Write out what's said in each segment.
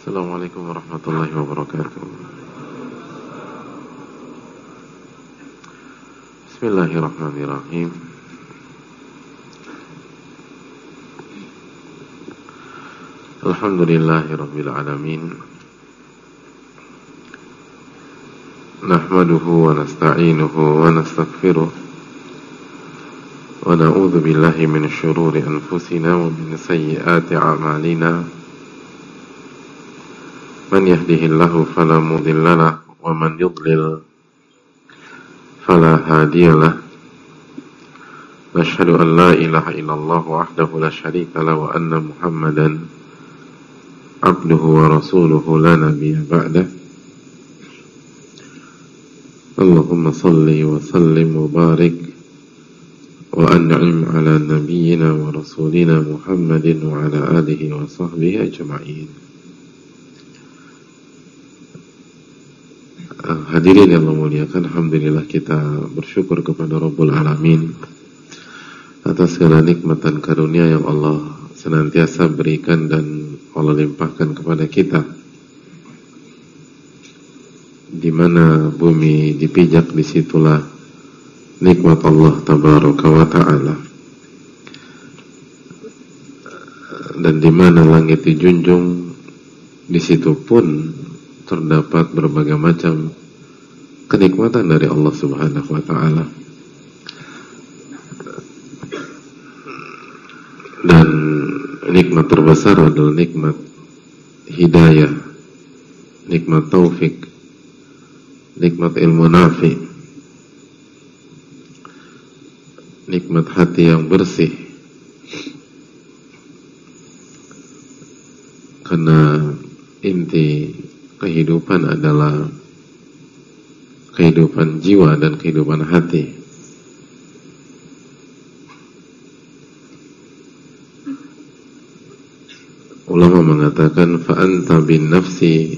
Assalamualaikum warahmatullahi wabarakatuh. Bismillahirrahmanirrahim. Alhamdulillahirabbil alamin. Nahmaduhu wa nasta'inuhu wa nastaghfiruh. Wa na'udzu billahi min syururi anfusina wa min sayyiati a'malina. Man yahdihillahu fala mudilla lahu wa man yudlil fala hadiya lahu. Nashhadu an la ilaha illallah wahdahu la syarika lahu wa anna Muhammadan abduhu wa rasuluhu la nabiyya ba'dah. Allahumma salli wa sallim wa barik wa an'im ala nabiyyina wa rasulina Muhammadin wa ala alihi wa sahbihi ajma'in. Hadirin yang Allah muliakan, alhamdulillah kita bersyukur kepada Rabbul Alamin atas segala nikmat dan karunia yang Allah senantiasa berikan dan Allah limpahkan kepada kita, di mana bumi dipijak, disitulah nikmat Allah tabaraka wa ta'ala, dan di mana langit dijunjung, di situ pun terdapat berbagai macam kenikmatan dari Allah Subhanahu wa ta'ala. Dan nikmat terbesar adalah nikmat hidayah, nikmat taufik, nikmat ilmu nafi, nikmat hati yang bersih. Karena inti kehidupan adalah kehidupan jiwa dan kehidupan hati. Ulama mengatakan fa anta bin nafsi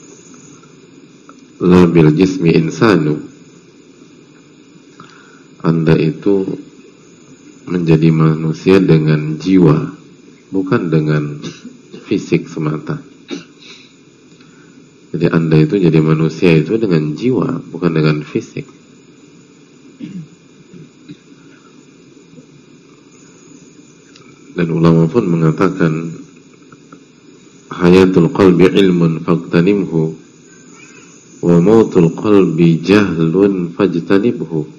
la bil jismi insanu. Anda itu menjadi manusia dengan jiwa, bukan dengan fisik semata. Jadi Anda itu jadi manusia itu dengan jiwa, bukan dengan fisik. Dan ulama pun mengatakan hayatul qalbi ilmun faqtanimhu wa mautul qalbi jahlun fajtanibhu.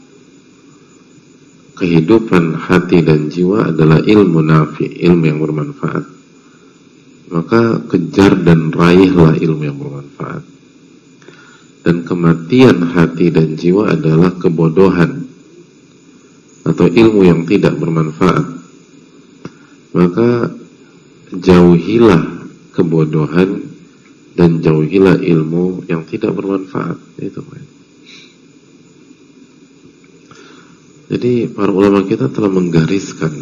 Kehidupan hati dan jiwa adalah ilmu nafi, ilmu yang bermanfaat. Maka kejar dan raihlah ilmu yang bermanfaat. Dan kematian hati dan jiwa adalah kebodohan atau ilmu yang tidak bermanfaat. Maka jauhilah kebodohan dan jauhilah ilmu yang tidak bermanfaat. Itu. Jadi para ulama kita telah menggariskan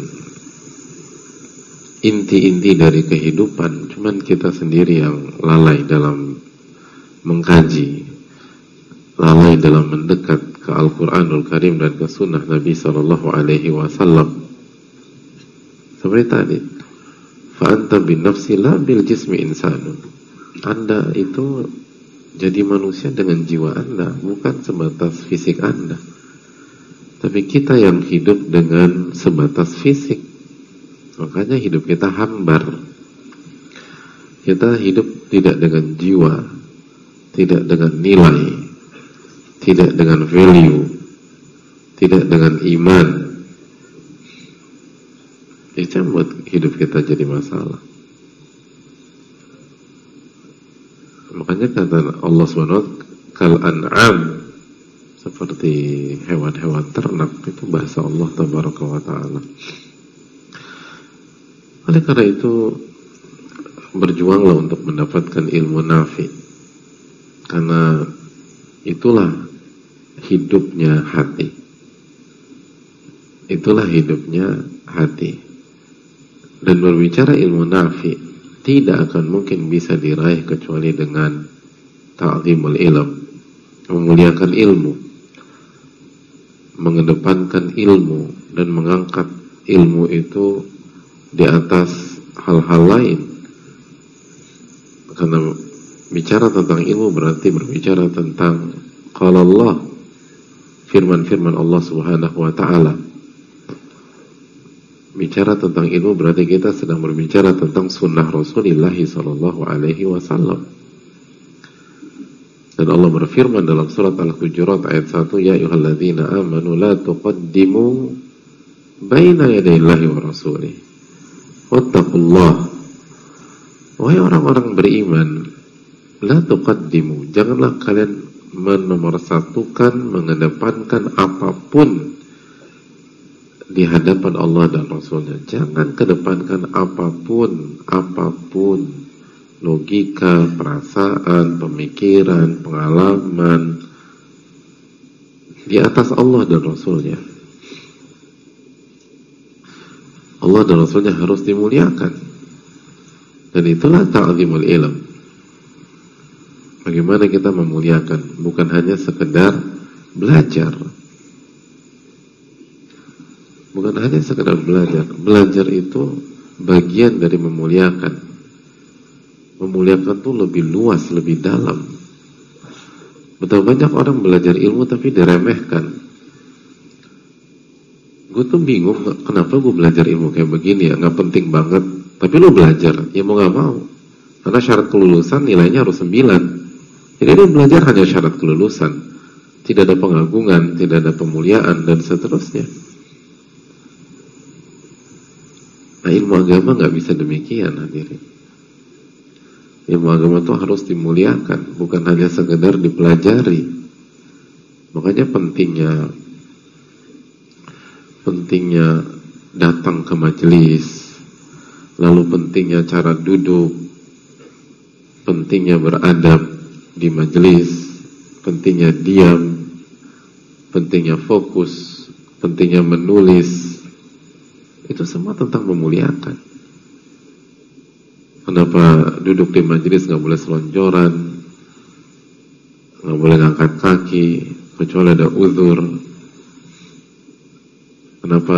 inti-inti dari kehidupan, cuman kita sendiri yang lalai dalam mengkaji, lalai dalam mendekat ke Al-Quranul Karim dan ke Sunnah Nabi SAW. Seperti tadi, fa anta bin nafsi la bil jismi insanun. Anda itu jadi manusia dengan jiwa Anda, bukan sebatas fisik Anda. Tapi kita yang hidup dengan sebatas fisik. Makanya hidup kita hambar. Kita hidup tidak dengan jiwa, tidak dengan nilai, tidak dengan value, tidak dengan iman. Itu yang buat hidup kita jadi masalah. Makanya kata Allah SWT, kal an'am, seperti hewan-hewan ternak. Itu bahasa Allah tabaraka wa ta'ala. Oleh karena itu, berjuanglah untuk mendapatkan ilmu nafi, karena itulah hidupnya hati. Itulah hidupnya hati. Dan berbicara ilmu nafi tidak akan mungkin bisa diraih kecuali dengan ta'zimul ilm, memuliakan ilmu, mengedepankan ilmu dan mengangkat ilmu itu di atas hal-hal lain. Karena bicara tentang ilmu berarti berbicara tentang qala Allah, firman-firman Allah Subhanahu wa taala. Bicara tentang ilmu berarti kita sedang berbicara tentang sunnah Rasulullah sallallahu alaihi wasallam. Dan Allah berfirman dalam surat Al-Hujurat ayat 1, ya ayyuhalladzina amanu la tuqaddimu baina yadayillahi wa rasulih wattaqullah. Wahai orang-orang beriman, la tuqaddimu, janganlah kalian menomorsatukan, mengedepankan apapun di hadapan Allah dan Rasulnya. Jangan kedepankan apapun, logika, perasaan, pemikiran, pengalaman di atas Allah dan Rasulnya. Allah dan Rasulnya harus dimuliakan, dan itulah ta'zimul ilm. Bagaimana kita memuliakan, bukan hanya sekedar belajar. Bukan hanya sekedar belajar. Belajar itu bagian dari memuliakan. Memuliakan itu lebih luas, lebih dalam. Betapa banyak orang belajar ilmu tapi diremehkan. Gue tuh bingung, kenapa gue belajar ilmu kayak begini ya, gak penting banget. Tapi lo belajar, ya mau gak mau. Karena syarat kelulusan nilainya harus 9. Jadi lo belajar hanya syarat kelulusan. Tidak ada pengagungan, tidak ada pemuliaan, dan seterusnya. Nah, ilmu agama gak bisa demikian, hadirin. Ilmu agama itu harus dimuliakan, bukan hanya sekedar dipelajari. Makanya pentingnya datang ke majelis, lalu pentingnya cara duduk, pentingnya beradab di majelis, pentingnya diam, pentingnya fokus, pentingnya menulis. Itu semua tentang memuliakan. Kenapa duduk di majelis gak boleh selonjoran, gak boleh ngangkat kaki kecuali ada uzur? Kenapa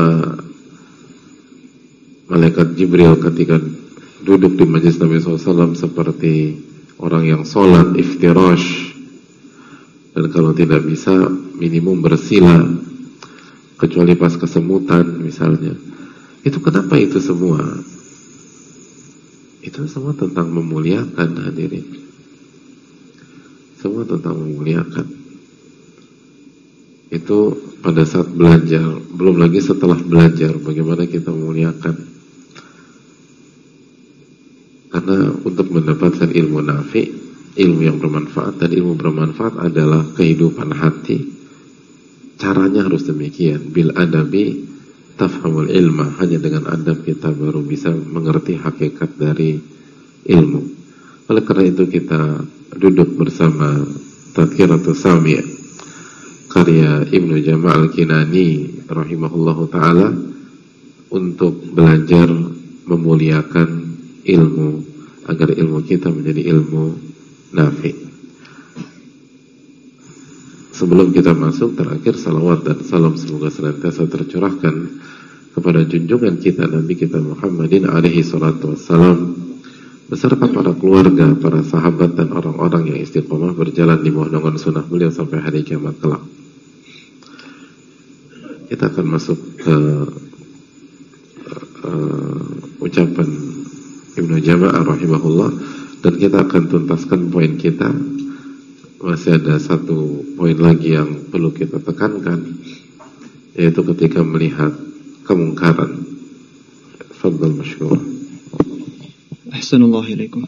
malaikat Jibril ketika duduk di majelis Nabi SAW seperti orang yang sholat iftirash, dan kalau tidak bisa minimum bersila, kecuali pas kesemutan misalnya? Itu kenapa itu semua? Itu semua tentang memuliakan, hadirin. Semua tentang memuliakan. Itu pada saat belajar, belum lagi setelah belajar bagaimana kita memuliakan. Karena untuk mendapatkan ilmu nafi, ilmu yang bermanfaat, dan ilmu bermanfaat adalah kehidupan hati, caranya harus demikian. Bil adabi tafhamul ilma, hanya dengan adab kita baru bisa mengerti hakikat dari ilmu. Oleh karena itu kita duduk bersama Tadhkiratus Sami' karya Ibnu Jama' Al-Kinani rahimahullahu ta'ala untuk belajar memuliakan ilmu, agar ilmu kita menjadi ilmu nafi. Sebelum kita masuk, terakhir salawat dan salam semoga senantiasa tercurahkan kepada junjungan kita Nabi kita Muhammadin alaihi salatu wassalam, beserta para keluarga, para sahabat, dan orang-orang yang istiqomah berjalan di bawah naungan sunnah beliau sampai hari kiamat kelak. Kita akan masuk ke ucapan Ibnu Jama'ah rahimahullah, dan kita akan tuntaskan poin kita. Masih ada satu poin lagi yang perlu kita tekankan, yaitu ketika melihat kemungkaran. Fadhal masykur. Ahsanallahu ilaikum.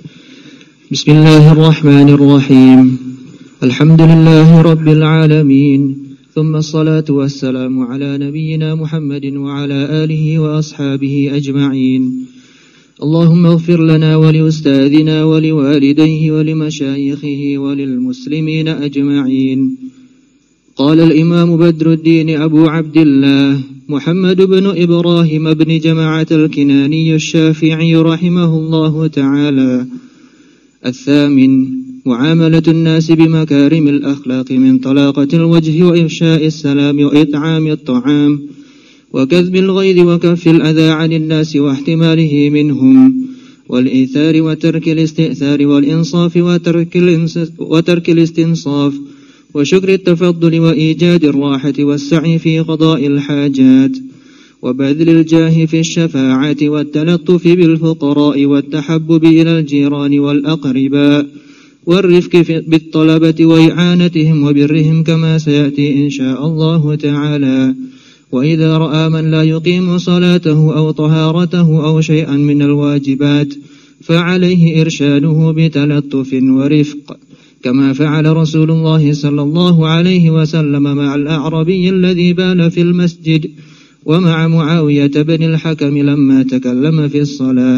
Bismillahirrahmanirrahim. Alhamdulillahi rabbil alamin. Thumma salatu wassalamu ala nabiyyina Muhammadin wa ala alihi wa ashabihi ajma'in. اللهم اغفر لنا ولأستاذنا ولوالديه ولمشايخه وللمسلمين أجمعين. قال الإمام بدر الدين أبو عبد الله محمد بن إبراهيم بن جماعة الكناني الشافعي رحمه الله تعالى: الثامن معاملة الناس بمكارم الأخلاق من طلاقة الوجه وإفشاء السلام وإطعام الطعام وكذب الغيظ وكف الأذى عن الناس واحتماله منهم. والإيثار وترك الاستئثار والإنصاف وترك الاستنصاف وشكر التفضل وإيجاد الراحة والسعي في قضاء الحاجات وبذل الجاه في الشفاعة والتلطف بالفقراء والتحبب إلى الجيران والأقرباء والرفق بالطلبة وإعانتهم وبرهم كما سيأتي إن شاء الله تعالى. وإذا رأى من لا يقيم صلاته أو طهارته أو شيئا من الواجبات فعليه إرشاده بتلطف ورفق كما فعل رسول الله صلى الله عليه وسلم مع الأعربي الذي بال في المسجد ومع معاوية بن الحكم لما تكلم في الصلاة.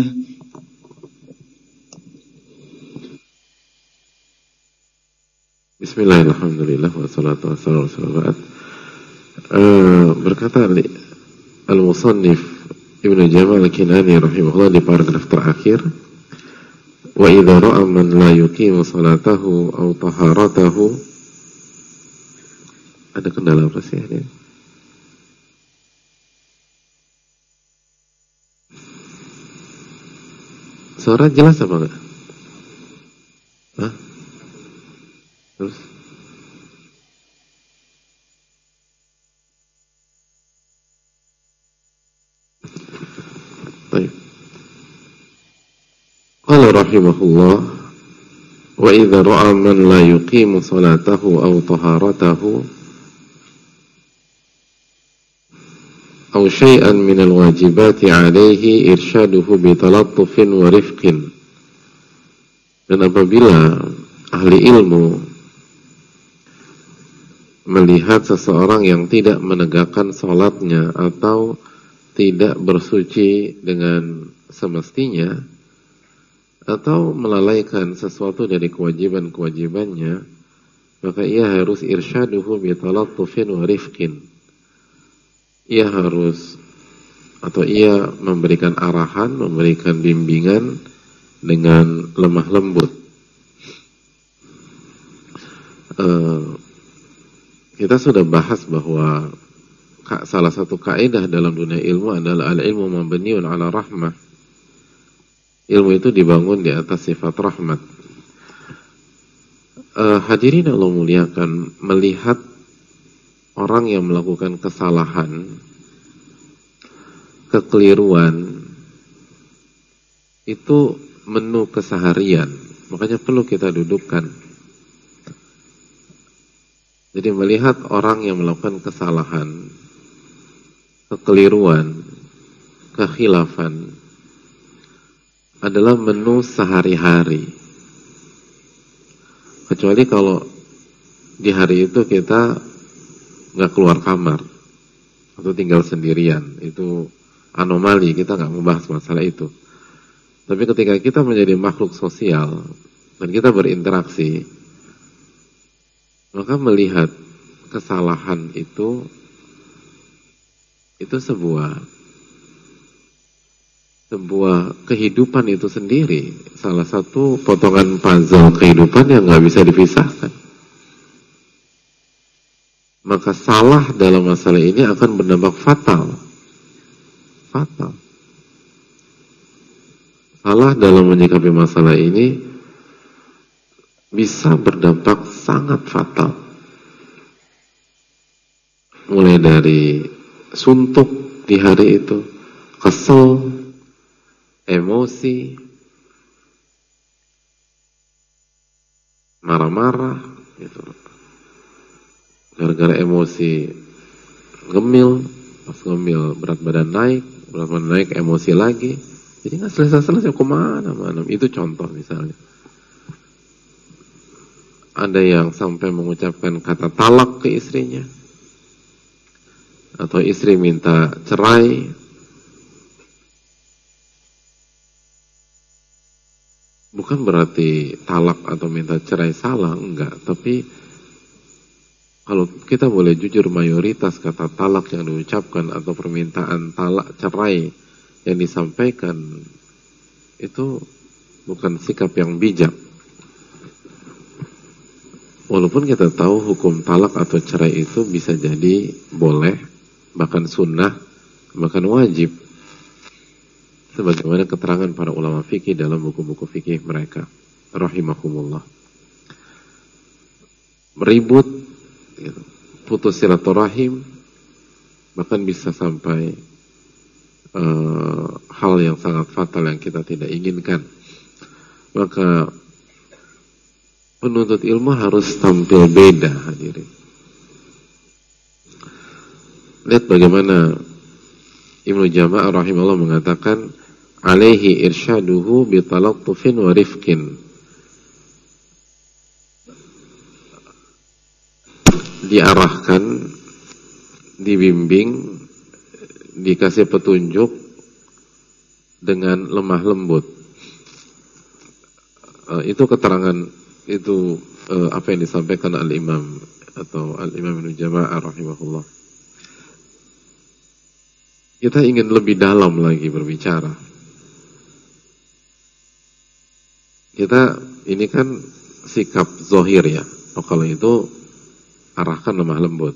Bismillahirrahmanirrahim. Wassalatu wassalamu ala Rasulillah. Berkata Al-Musannif Ibnu Jamal Al-Kinani rahimahullah di paragraf terakhir, wa idza ra'a man la yuqimu salatahu aw taharatahu. Ada kendala apa sih ini? Suara jelas apa enggak? Hah? Terus? Baik. Qala rahimahullah, wa idza ra'a man la yuqimu salatahu aw taharatahu aw syai'an min al-wajibati 'alaihi irsyaduhu bi talattufin wa rifqin. Dan apabila ahli ilmu melihat seseorang yang tidak menegakkan salatnya atau tidak bersuci dengan semestinya atau melalaikan sesuatu dari kewajiban-kewajibannya, maka ia harus irsyaduhu bi talattufin wa rifqin. Ia harus atau ia memberikan arahan, memberikan bimbingan dengan lemah lembut. Kita sudah bahas bahwa salah satu kaidah dalam dunia ilmu adalah al-ilmu mabniun ala rahmah. Ilmu itu dibangun di atas sifat rahmat. Hadirin Allah muliakan, melihat orang yang melakukan kesalahan, kekeliruan, itu menu keseharian. Makanya perlu kita dudukkan. Jadi melihat orang yang melakukan kesalahan, kekeliruan, kekhilafan adalah menu sehari-hari. Kecuali kalau di hari itu kita nggak keluar kamar atau tinggal sendirian, itu anomali, kita nggak membahas masalah itu. Tapi ketika kita menjadi makhluk sosial dan kita berinteraksi, maka melihat kesalahan itu sebuah kehidupan itu sendiri, salah satu potongan puzzle kehidupan yang nggak bisa dipisahkan. Maka salah dalam masalah ini akan berdampak fatal. Salah dalam menyikapi masalah ini bisa berdampak sangat fatal. Mulai dari suntuk di hari itu, kesel, emosi, marah-marah, gitu. Gara-gara emosi gemil, pas gemil berat badan naik, emosi lagi, jadi nggak selesai kemana-mana. Itu contoh misalnya. Ada yang sampai mengucapkan kata talak ke istrinya, atau istri minta cerai. Bukan berarti talak atau minta cerai salah, enggak. Tapi kalau kita boleh jujur, mayoritas kata talak yang diucapkan atau permintaan talak cerai yang disampaikan itu bukan sikap yang bijak. Walaupun kita tahu hukum talak atau cerai itu bisa jadi boleh, bahkan sunnah, bahkan wajib. sebagaimana keterangan para ulama fikih dalam buku-buku fikih mereka rahimahumullah. Ribut, gitu, putus silaturahim, bahkan bisa sampai hal yang sangat fatal yang kita tidak inginkan. Maka penuntut ilmu harus tampil beda, hadirin. Lihat bagaimana Ibnu Jama'ah rahimahullah mengatakan, alaihi irsyaduhu bitalattufin wa rifqin. Diarahkan, dibimbing, dikasih petunjuk dengan lemah lembut. Itu keterangan, itu apa yang disampaikan al-imam atau al-imam Ibnu Jama'ah rahimahullah. Kita ingin lebih dalam lagi berbicara. Kita ini kan sikap zohir ya. Kalau itu arahkan lemah lembut.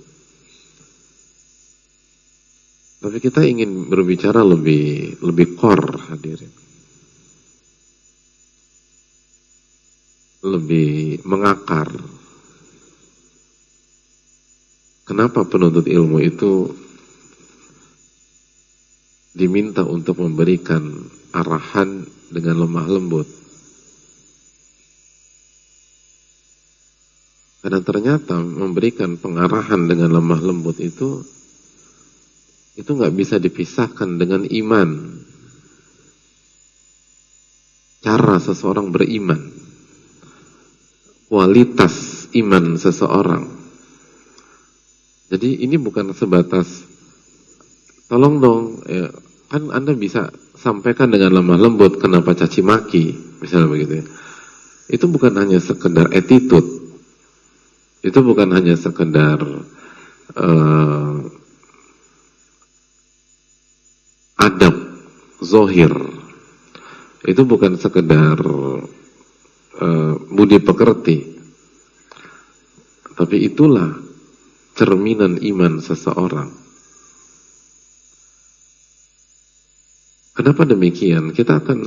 Tapi kita ingin berbicara lebih core, hadirin. Lebih mengakar. Kenapa penuntut ilmu itu diminta untuk memberikan arahan dengan lemah lembut? Karena ternyata memberikan pengarahan dengan lemah lembut itu nggak bisa dipisahkan dengan iman. Cara seseorang beriman, kualitas iman seseorang. Jadi ini bukan sebatas tolong dong, ya, kan Anda bisa sampaikan dengan lemah lembut, kenapa caci maki, misalnya begitu ya. Itu bukan hanya sekedar attitude. Itu bukan hanya sekedar adab zohir. Itu bukan sekedar budi pekerti. Tapi itulah cerminan iman seseorang. Kenapa demikian? Kita akan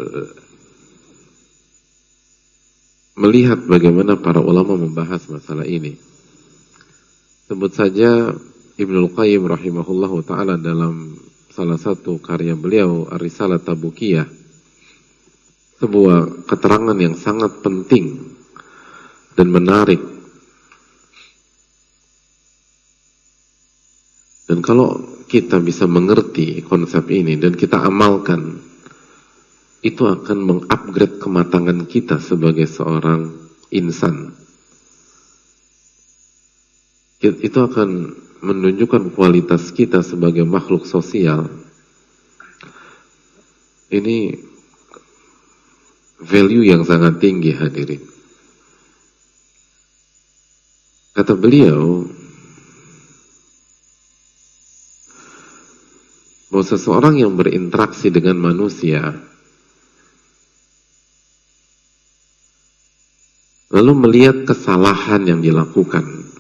melihat bagaimana para ulama membahas masalah ini. Sebut saja Ibnul Qayyim rahimahullahu ta'ala dalam salah satu karya beliau, Ar-Risalah Tabukiyah, sebuah keterangan yang sangat penting dan menarik. Dan kalau kita bisa mengerti konsep ini dan kita amalkan, itu akan mengupgrade kematangan kita sebagai seorang insan. Itu akan menunjukkan kualitas kita sebagai makhluk sosial. Ini value yang sangat tinggi, hadirin. Kata beliau bahwa seseorang yang berinteraksi dengan manusia lalu melihat kesalahan yang dilakukan,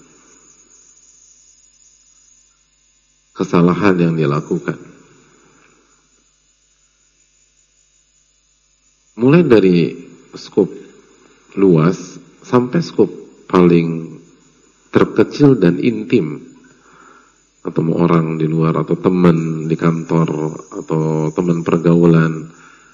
mulai dari skop luas sampai skop paling terkecil dan intim, ketemu orang di luar atau teman di kantor atau teman pergaulan,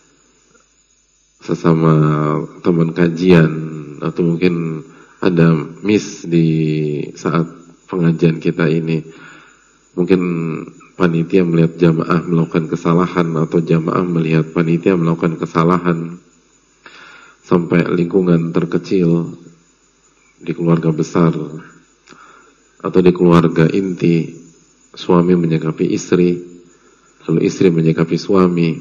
sesama teman kajian, atau mungkin ada miss di saat pengajian kita ini. Mungkin panitia melihat jamaah melakukan kesalahan, atau jamaah melihat panitia melakukan kesalahan, sampai lingkungan terkecil di keluarga besar atau di keluarga inti, suami menyikapi istri, lalu istri menyikapi suami,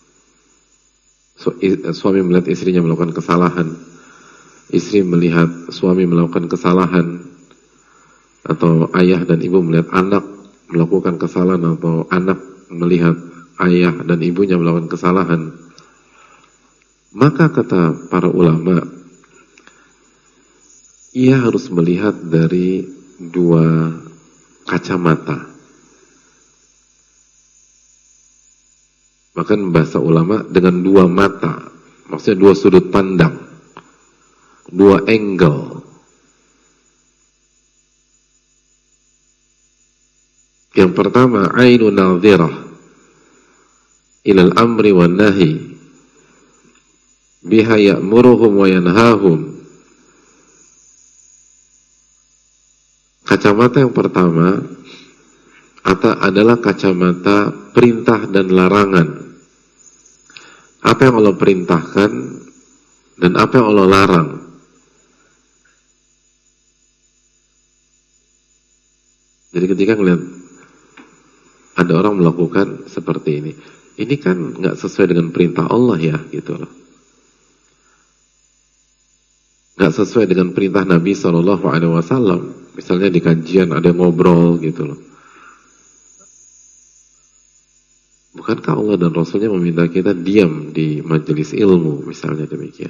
suami melihat istrinya melakukan kesalahan, istri melihat suami melakukan kesalahan, atau ayah dan ibu melihat anak melakukan kesalahan, atau anak melihat ayah dan ibunya melakukan kesalahan. Maka kata para ulama, ia harus melihat dari dua kacamata. Bahkan bahasa ulama dengan dua mata, maksudnya dua sudut pandang, dua angle. Yang pertama, ainun nadhirah ilal amri wan nahi biha ya'muruhum wa yanhahum. Kacamata yang pertama adalah kacamata perintah dan larangan. Apa yang Allah perintahkan dan apa yang Allah larang. Jadi ketika ngelihat ada orang melakukan seperti ini kan nggak sesuai dengan perintah Allah ya, gitu loh. Nggak sesuai dengan perintah Nabi SAW. Misalnya di kajian ada yang ngobrol gitu loh. Bukankah Allah dan Rasulnya meminta kita diam di majelis ilmu, misalnya demikian.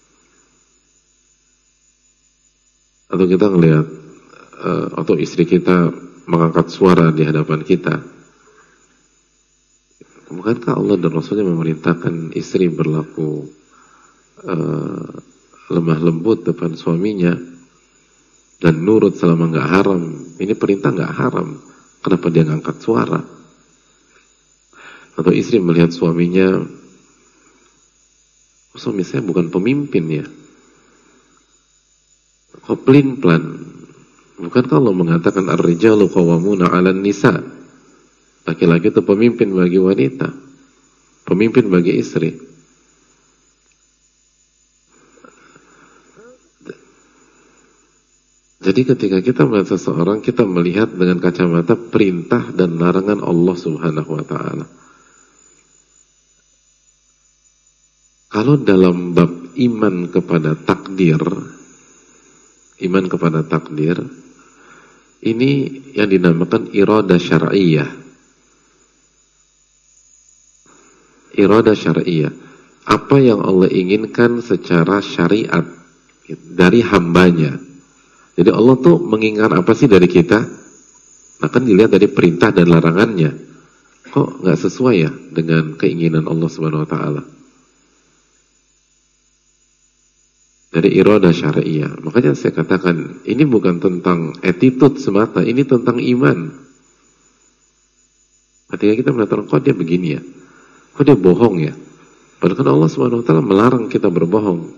Atau kita ngelihat atau istri kita mengangkat suara di hadapan kita. Bukankah Allah dan Rasulnya memerintahkan istri berlaku lemah lembut depan suaminya dan nurut selama nggak haram? Ini perintah nggak haram. Kenapa dia ngangkat suara? Atau istri melihat suaminya, suami saya bukan pemimpin ya, kok pelin-pelan. Bukankah Allah mengatakan ar-rijalu qawwamuna 'alan nisa? Laki-laki itu pemimpin bagi wanita, pemimpin bagi istri. Jadi ketika kita melihat seseorang, kita melihat dengan kacamata perintah dan larangan Allah Subhanahu wa ta'ala. Kalau dalam bab iman kepada takdir, ini yang dinamakan iradah syar'iyah. Iradah syar'iyah, apa yang Allah inginkan secara syariat dari hambanya. Jadi Allah tuh menginginkan apa sih dari kita? Nah kan dilihat dari perintah dan larangannya. Kok nggak sesuai ya dengan keinginan Allah Subhanahu wa ta'ala? Dari iradah syar'iyah. Makanya saya katakan, ini bukan tentang attitude semata, ini tentang iman. Ketika kita melihat, kok dia begini ya? Kok dia bohong ya? Padahal kan Allah Subhanahu wa ta'ala melarang kita berbohong.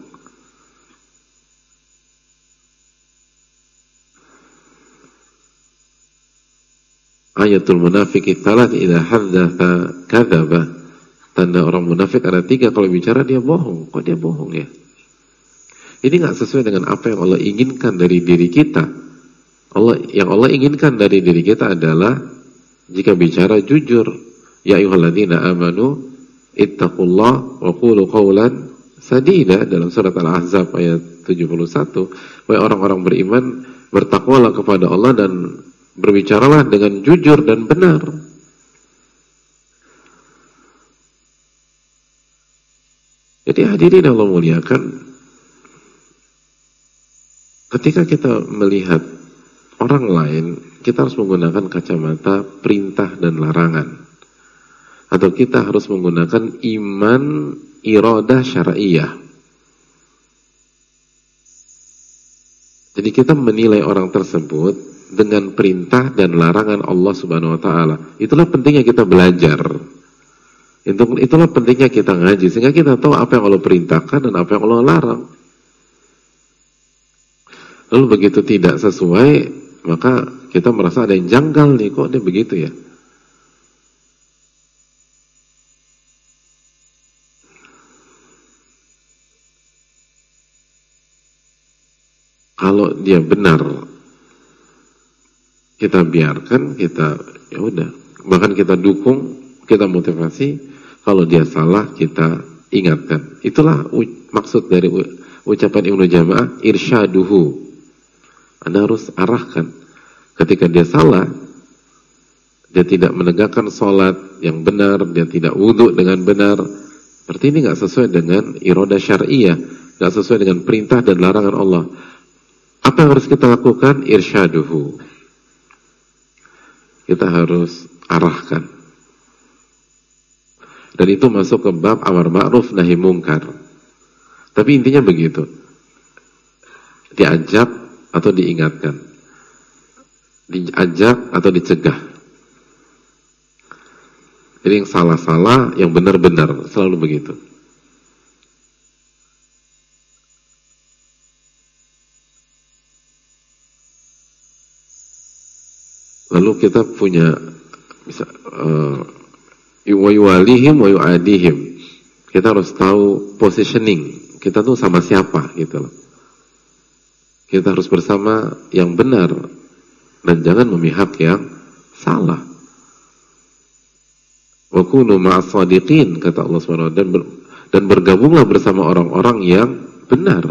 Ayatul munafiki thalat idza haddatha kadzaba. Tanda orang munafik ada 3, kalau bicara dia bohong. Kok dia bohong ya? Ini nggak sesuai dengan apa yang Allah inginkan dari diri kita. Yang Allah inginkan dari diri kita adalah jika bicara jujur. Ya ayyuhalladzina amanu ittaqullah wa qulu qawlan sadida, dalam surat Al-Ahzab ayat 71. Wahai orang-orang beriman, bertakwalah kepada Allah dan berbicaralah dengan jujur dan benar. Jadi hadirin Allah muliakan, ketika kita melihat orang lain, kita harus menggunakan kacamata perintah dan larangan. Atau kita harus menggunakan iman iradah syar'iyah. Jadi kita menilai orang tersebut dengan perintah dan larangan Allah Subhanahu wa ta'ala. Itulah pentingnya kita belajar. Itulah pentingnya kita ngaji, sehingga kita tahu apa yang Allah perintahkan dan apa yang Allah larang. Lalu begitu tidak sesuai, maka kita merasa ada yang janggal nih, kok dia begitu ya? Kalau dia benar, kita biarkan, kita ya udah, bahkan kita dukung, kita motivasi. Kalau dia salah, kita ingatkan. Itulah maksud dari ucapan Ibnu Jamaah, irsyaduhu. Anda harus arahkan. Ketika dia salah, dia tidak menegakkan sholat yang benar, dia tidak wudhu dengan benar, berarti ini nggak sesuai dengan iradah syar'iyah, nggak sesuai dengan perintah dan larangan Allah. Apa yang harus kita lakukan? Irsyaduhu. Kita harus arahkan. Dan itu masuk ke bab amar ma'ruf nahi mungkar. Tapi intinya begitu. Diajak atau diingatkan. Diajak atau dicegah. Jadi yang salah-salah, yang benar-benar, selalu begitu. Lalu kita punya bisa wa yuwalihim wa yu'adihim. Kita harus tahu positioning. Kita tuh sama siapa gitu loh. Kita harus bersama yang benar dan jangan memihak yang salah. Wa kunu ma'as shadiqin, kata Allah SWT, dan bergabunglah bersama orang-orang yang benar.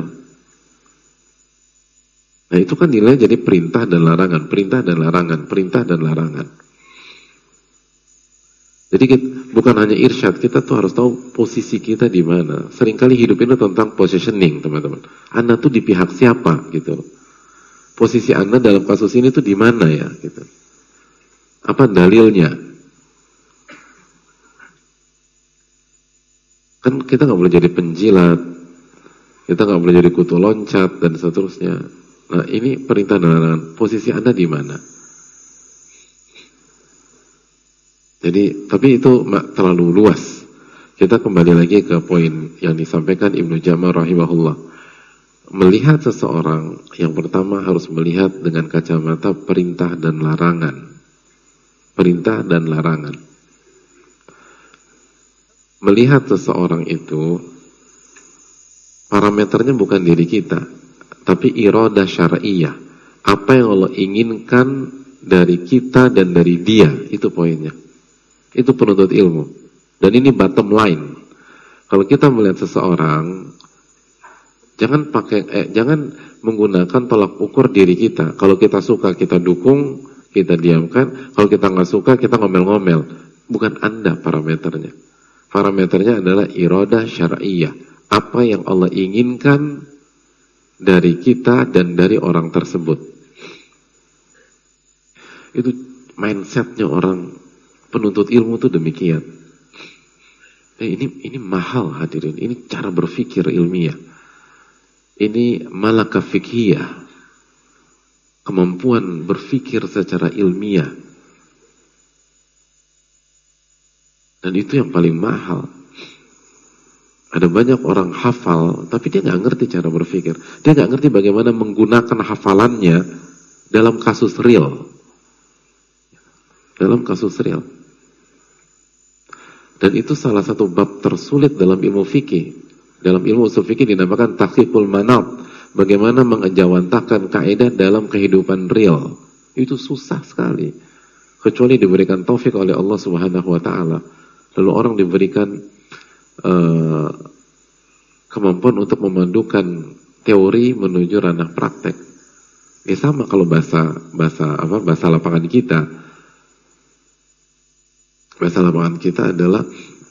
Nah, itu kan nilai jadi perintah dan larangan, perintah dan larangan, perintah dan larangan. Jadi bukan hanya irsyad, kita tuh harus tahu posisi kita di mana. Seringkali hidup ini tentang positioning, teman-teman. Anda tuh di pihak siapa gitu. Posisi Anda dalam kasus ini tuh di mana ya gitu. Apa dalilnya? Kan kita nggak boleh jadi penjilat, kita nggak boleh jadi kutu loncat dan seterusnya. Nah, ini perintah dan larangan. Posisi Anda di mana? Jadi, tapi itu terlalu luas. Kita kembali lagi ke poin yang disampaikan Ibnu Jamar rahimahullah. Melihat seseorang, yang pertama harus melihat dengan kacamata perintah dan larangan. Perintah dan larangan. Melihat seseorang itu, parameternya bukan diri kita, tapi iradah syar'iyah. Apa yang Allah inginkan dari kita dan dari dia, itu poinnya. Itu penuntut ilmu. Dan ini bottom line. Kalau kita melihat seseorang, jangan menggunakan tolak ukur diri kita. Kalau kita suka, kita dukung, kita diamkan. Kalau kita nggak suka, kita ngomel-ngomel. Bukan Anda parameternya. Parameternya adalah iradah syar'iyah. Apa yang Allah inginkan dari kita dan dari orang tersebut. Itu mindsetnya orang penuntut ilmu itu demikian. Ini mahal hadirin. Ini cara berpikir ilmiah. Ini malakah fikhiyah. Kemampuan berpikir secara ilmiah. Dan itu yang paling mahal. Ada banyak orang hafal, tapi dia nggak ngerti cara berpikir. Dia nggak ngerti bagaimana menggunakan hafalannya dalam kasus real. Dalam kasus real. Dan itu salah satu bab tersulit dalam ilmu fikih. Dalam ilmu usul fikih dinamakan tahqiqul manat. Bagaimana mengejawantahkan kaidah dalam kehidupan real. Itu susah sekali. Kecuali diberikan taufik oleh Allah Subhanahu wa taala. Lalu orang diberikan kemampuan untuk memandukan teori menuju ranah praktek. Ya sama kalau bahasa lapangan kita. Bahasa lapangan kita adalah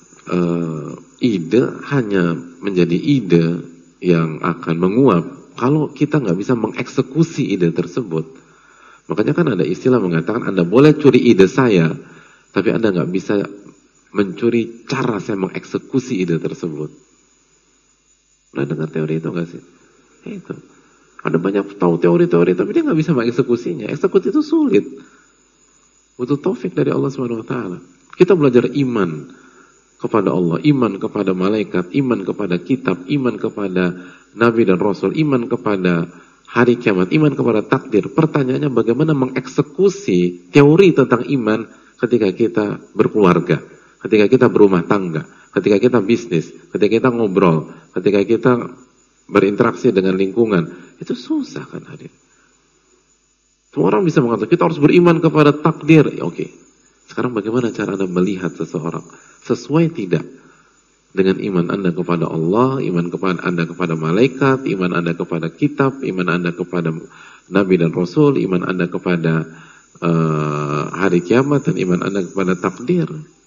ide hanya menjadi ide yang akan menguap kalau kita nggak bisa mengeksekusi ide tersebut. Makanya kan ada istilah mengatakan Anda boleh curi ide saya, tapi Anda nggak bisa mencuri cara saya mengeksekusi ide tersebut. Pernah dengar teori itu nggak sih? Itu. Ada banyak tahu teori-teori, tapi dia nggak bisa mengeksekusinya. Eksekusi itu sulit. Butuh taufik dari Allah SWT. Kita belajar iman kepada Allah, iman kepada malaikat, iman kepada kitab, iman kepada nabi dan rasul, iman kepada hari kiamat, iman kepada takdir. Pertanyaannya bagaimana mengeksekusi teori tentang iman ketika kita berkeluarga, ketika kita berumah tangga, ketika kita bisnis, ketika kita ngobrol, ketika kita berinteraksi dengan lingkungan. Itu susah kan hadir. Semua orang bisa mengatakan kita harus beriman kepada takdir. Ya, oke. Sekarang bagaimana cara Anda melihat seseorang? Sesuai tidak dengan iman Anda kepada Allah, iman kepada Anda kepada malaikat, iman Anda kepada kitab, iman Anda kepada nabi dan rasul, iman Anda kepada hari kiamat, dan iman Anda kepada takdir.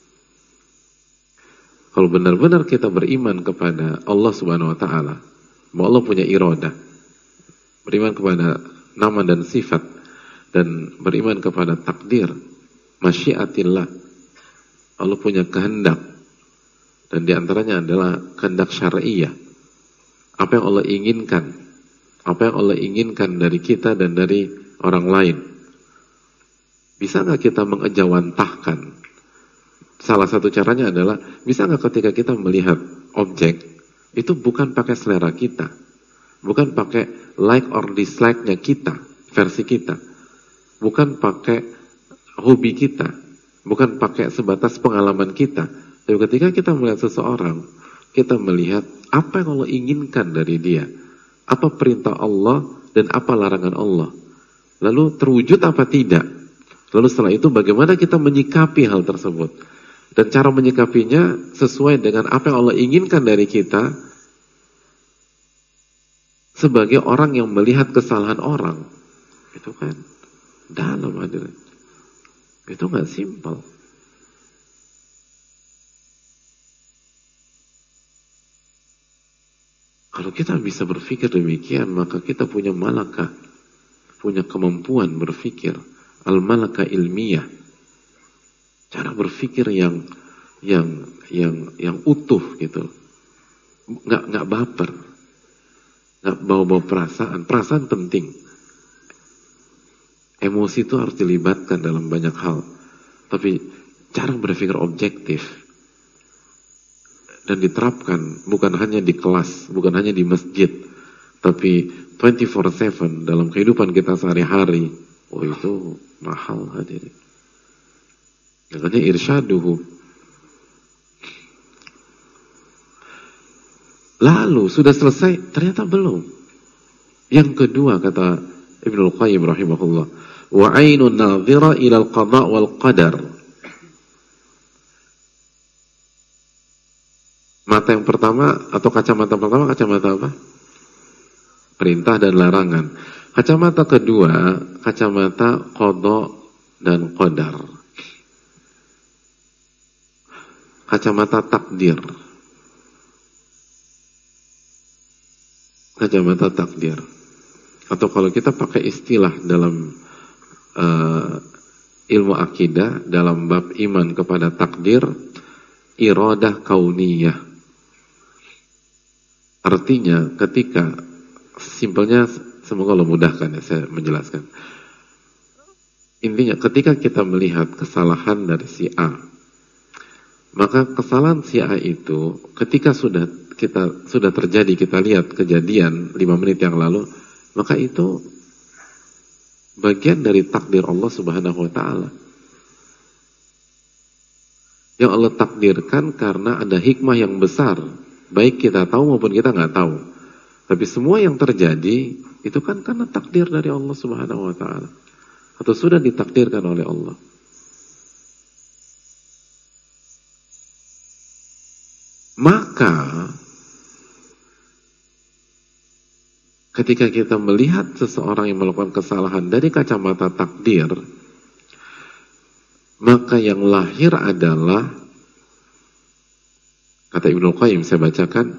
Kalau benar-benar kita beriman kepada Allah Subhanahu wa taala, bahwa Allah punya iradah, beriman kepada nama dan sifat, dan beriman kepada takdir, masyiatillah, Allah punya kehendak, Dan diantaranya adalah kehendak syar'iyah. Apa yang Allah inginkan. Apa yang Allah inginkan dari kita dan dari orang lain. Bisa nggak kita mengejawantahkan? Salah satu caranya adalah, bisa nggak ketika kita melihat objek, itu bukan pakai selera kita. Bukan pakai like or dislike-nya kita, versi kita. Bukan pakai hobi kita. Bukan pakai sebatas pengalaman kita. Tapi ketika kita melihat seseorang, kita melihat apa yang Allah inginkan dari dia. Apa perintah Allah dan apa larangan Allah. Lalu terwujud apa tidak. Lalu setelah itu bagaimana kita menyikapi hal tersebut. Dan cara menyikapinya sesuai dengan apa yang Allah inginkan dari kita. Sebagai orang yang melihat kesalahan orang. Itu kan dalam hadirin. Itu gak simpel. Kalau kita bisa berpikir demikian, maka kita punya malakah, punya kemampuan berpikir, al-malakah ilmiah, cara berpikir yang utuh gitu, nggak baper, nggak bawa-bawa perasaan. Perasaan penting, emosi itu harus dilibatkan dalam banyak hal, tapi cara berpikir objektif. Dan diterapkan bukan hanya di kelas, bukan hanya di masjid, tapi 24/7 dalam kehidupan kita sehari-hari. Oh, itu mahal hadirin. Makanya irsyaduhu. Lalu sudah selesai, ternyata belum. Yang kedua kata Ibnul Qayyim rahimahullah, wa ainun nadhira ila al-qada' wal qadar. Mata yang pertama atau kacamata pertama, kacamata apa? Perintah dan larangan. Kacamata kedua, kacamata qada dan qadar. Kacamata takdir. Kacamata takdir. Atau kalau kita pakai istilah dalam ilmu akidah, dalam bab iman kepada takdir, iradah kauniyah. Artinya ketika, simpelnya semoga Allah mudahkan ya saya menjelaskan. Intinya ketika kita melihat kesalahan dari si A, maka kesalahan si A itu ketika sudah terjadi, kita lihat kejadian 5 menit yang lalu, maka itu bagian dari takdir Allah Subhanahu wa taala. Yang Allah takdirkan karena ada hikmah yang besar, baik kita tahu maupun kita nggak tahu. Tapi semua yang terjadi itu kan karena takdir dari Allah Subhanahu wa taala, atau sudah ditakdirkan oleh Allah. Maka ketika kita melihat seseorang yang melakukan kesalahan dari kacamata takdir, maka yang lahir adalah, kata Ibnul Qayyim saya bacakan,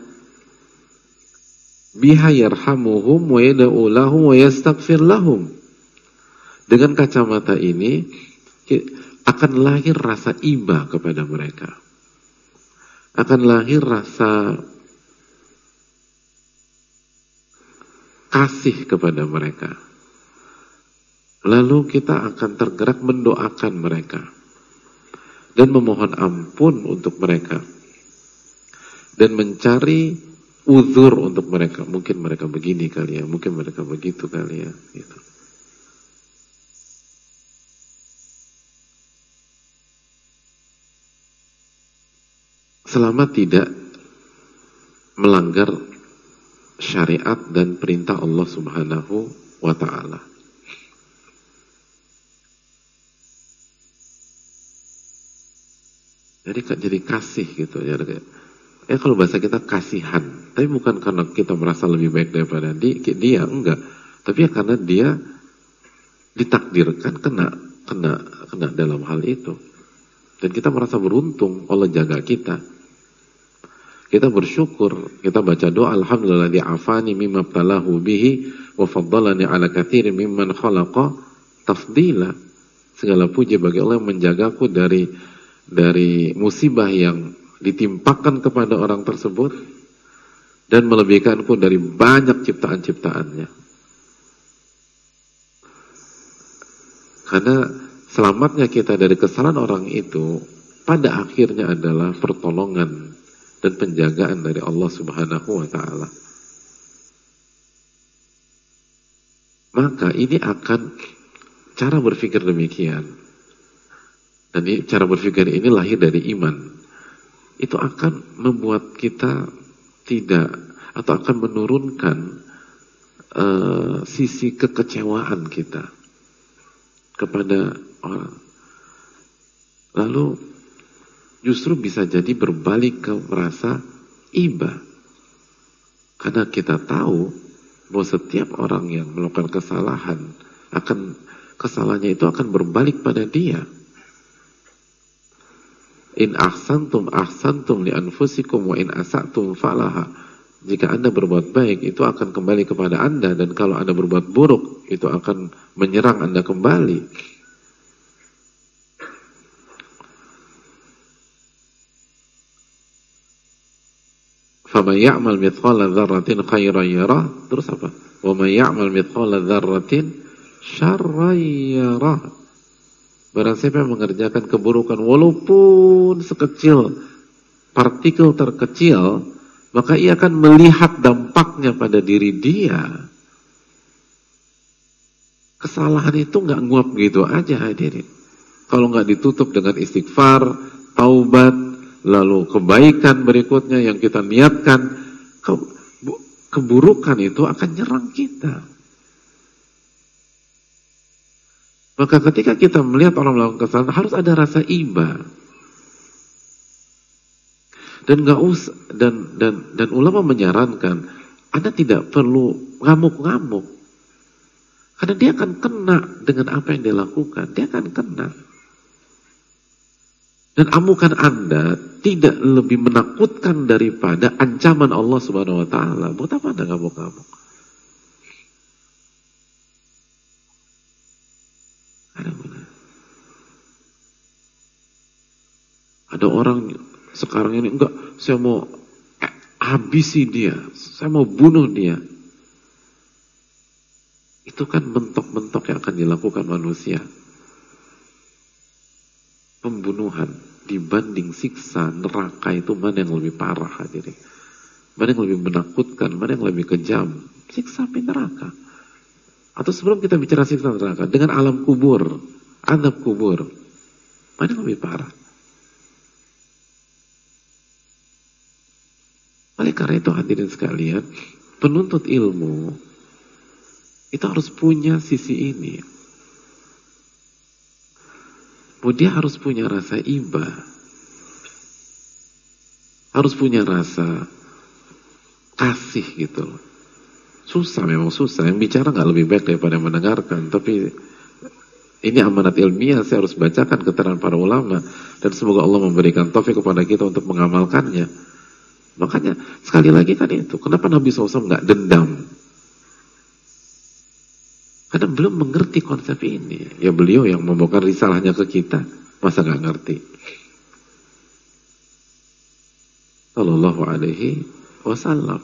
biha yarhamuhum wa yad'u lahum wa yastaghfir lahum. Dengan kacamata ini akan lahir rasa iba kepada mereka. Akan lahir rasa kasih kepada mereka. Lalu kita akan tergerak mendoakan mereka dan memohon ampun untuk mereka dan mencari uzur untuk mereka. Mungkin mereka begini kali ya, mungkin mereka begitu kali ya, gitu. Selama tidak melanggar syariat dan perintah Allah Subhanahu wa ta'ala. Jadi kasih gitu ya. Kalau bahasa kita kasihan, tapi bukan karena kita merasa lebih baik daripada dia, enggak. Tapi ya karena dia ditakdirkan kena dalam hal itu. Dan kita merasa beruntung Allah jaga kita. Kita bersyukur, kita baca doa alhamdulilladzi afani mimma btalahu bihi wa faddalani ala katsirin mimman khalaqa tafdila. Segala puji bagi Allah yang menjagaku dari musibah yang ditimpakan kepada orang tersebut dan melebihkanku dari banyak ciptaan-ciptaannya. Karena selamatnya kita dari kesalahan orang itu pada akhirnya adalah pertolongan dan penjagaan dari Allah Subhanahu wa ta'ala. Maka ini akan cara berpikir demikian. Dan cara berpikir ini lahir dari iman. Itu akan membuat kita tidak, atau akan menurunkan sisi kekecewaan kita kepada orang. Lalu justru bisa jadi berbalik ke merasa iba. Karena kita tahu bahwa setiap orang yang melakukan kesalahan, kesalahannya itu akan berbalik pada dia. In ahsantum ahsantum li anfusikum wa in asatum falaha. Jika Anda berbuat baik, itu akan kembali kepada Anda, dan kalau Anda berbuat buruk, itu akan menyerang Anda kembali. Faman ya'mal mithqala dzarratin khairan yarah. Terus apa? Wa man ya'mal mithqala dzarratin syarran yarah. Barang siapa yang mengerjakan keburukan walaupun sekecil partikel terkecil, maka ia akan melihat dampaknya pada diri dia. Kesalahan itu nggak nguap gitu aja hadirin. Kalau nggak ditutup dengan istighfar, taubat, lalu kebaikan berikutnya yang kita niatkan, keburukan itu akan nyerang kita. Maka ketika kita melihat orang melakukan kesalahan, harus ada rasa iba. Dan nggak usah, dan ulama menyarankan Anda tidak perlu ngamuk-ngamuk, karena dia akan kena dengan apa yang dia lakukan. Dia akan kena. Dan amukan Anda tidak lebih menakutkan daripada ancaman Allah Subhanahu wa ta'ala. Buat apa Anda ngamuk-ngamuk? Ada orang sekarang ini, enggak, saya mau habisi dia, saya mau bunuh dia. Itu kan bentok-bentok yang akan dilakukan manusia. Pembunuhan dibanding siksa neraka itu mana yang lebih parah hadirin? Mana yang lebih menakutkan, mana yang lebih kejam? Siksa api neraka. Atau sebelum kita bicara siksa neraka, dengan alam kubur, azab kubur, mana yang lebih parah? Oleh karena itu hadirin sekalian, penuntut ilmu itu harus punya sisi ini. Dia harus punya rasa iba, harus punya rasa kasih gitu loh. Susah, memang susah. Yang bicara nggak lebih baik daripada yang mendengarkan. Tapi ini amanat ilmiah, saya harus bacakan keterangan para ulama, dan semoga Allah memberikan taufik kepada kita untuk mengamalkannya. Makanya sekali lagi kan itu, kenapa Nabi SAW nggak dendam? Karena belum mengerti konsep ini. Ya beliau yang membawakan risalahnya ke kita, masa nggak ngerti? Sallallahu alaihi wasallam.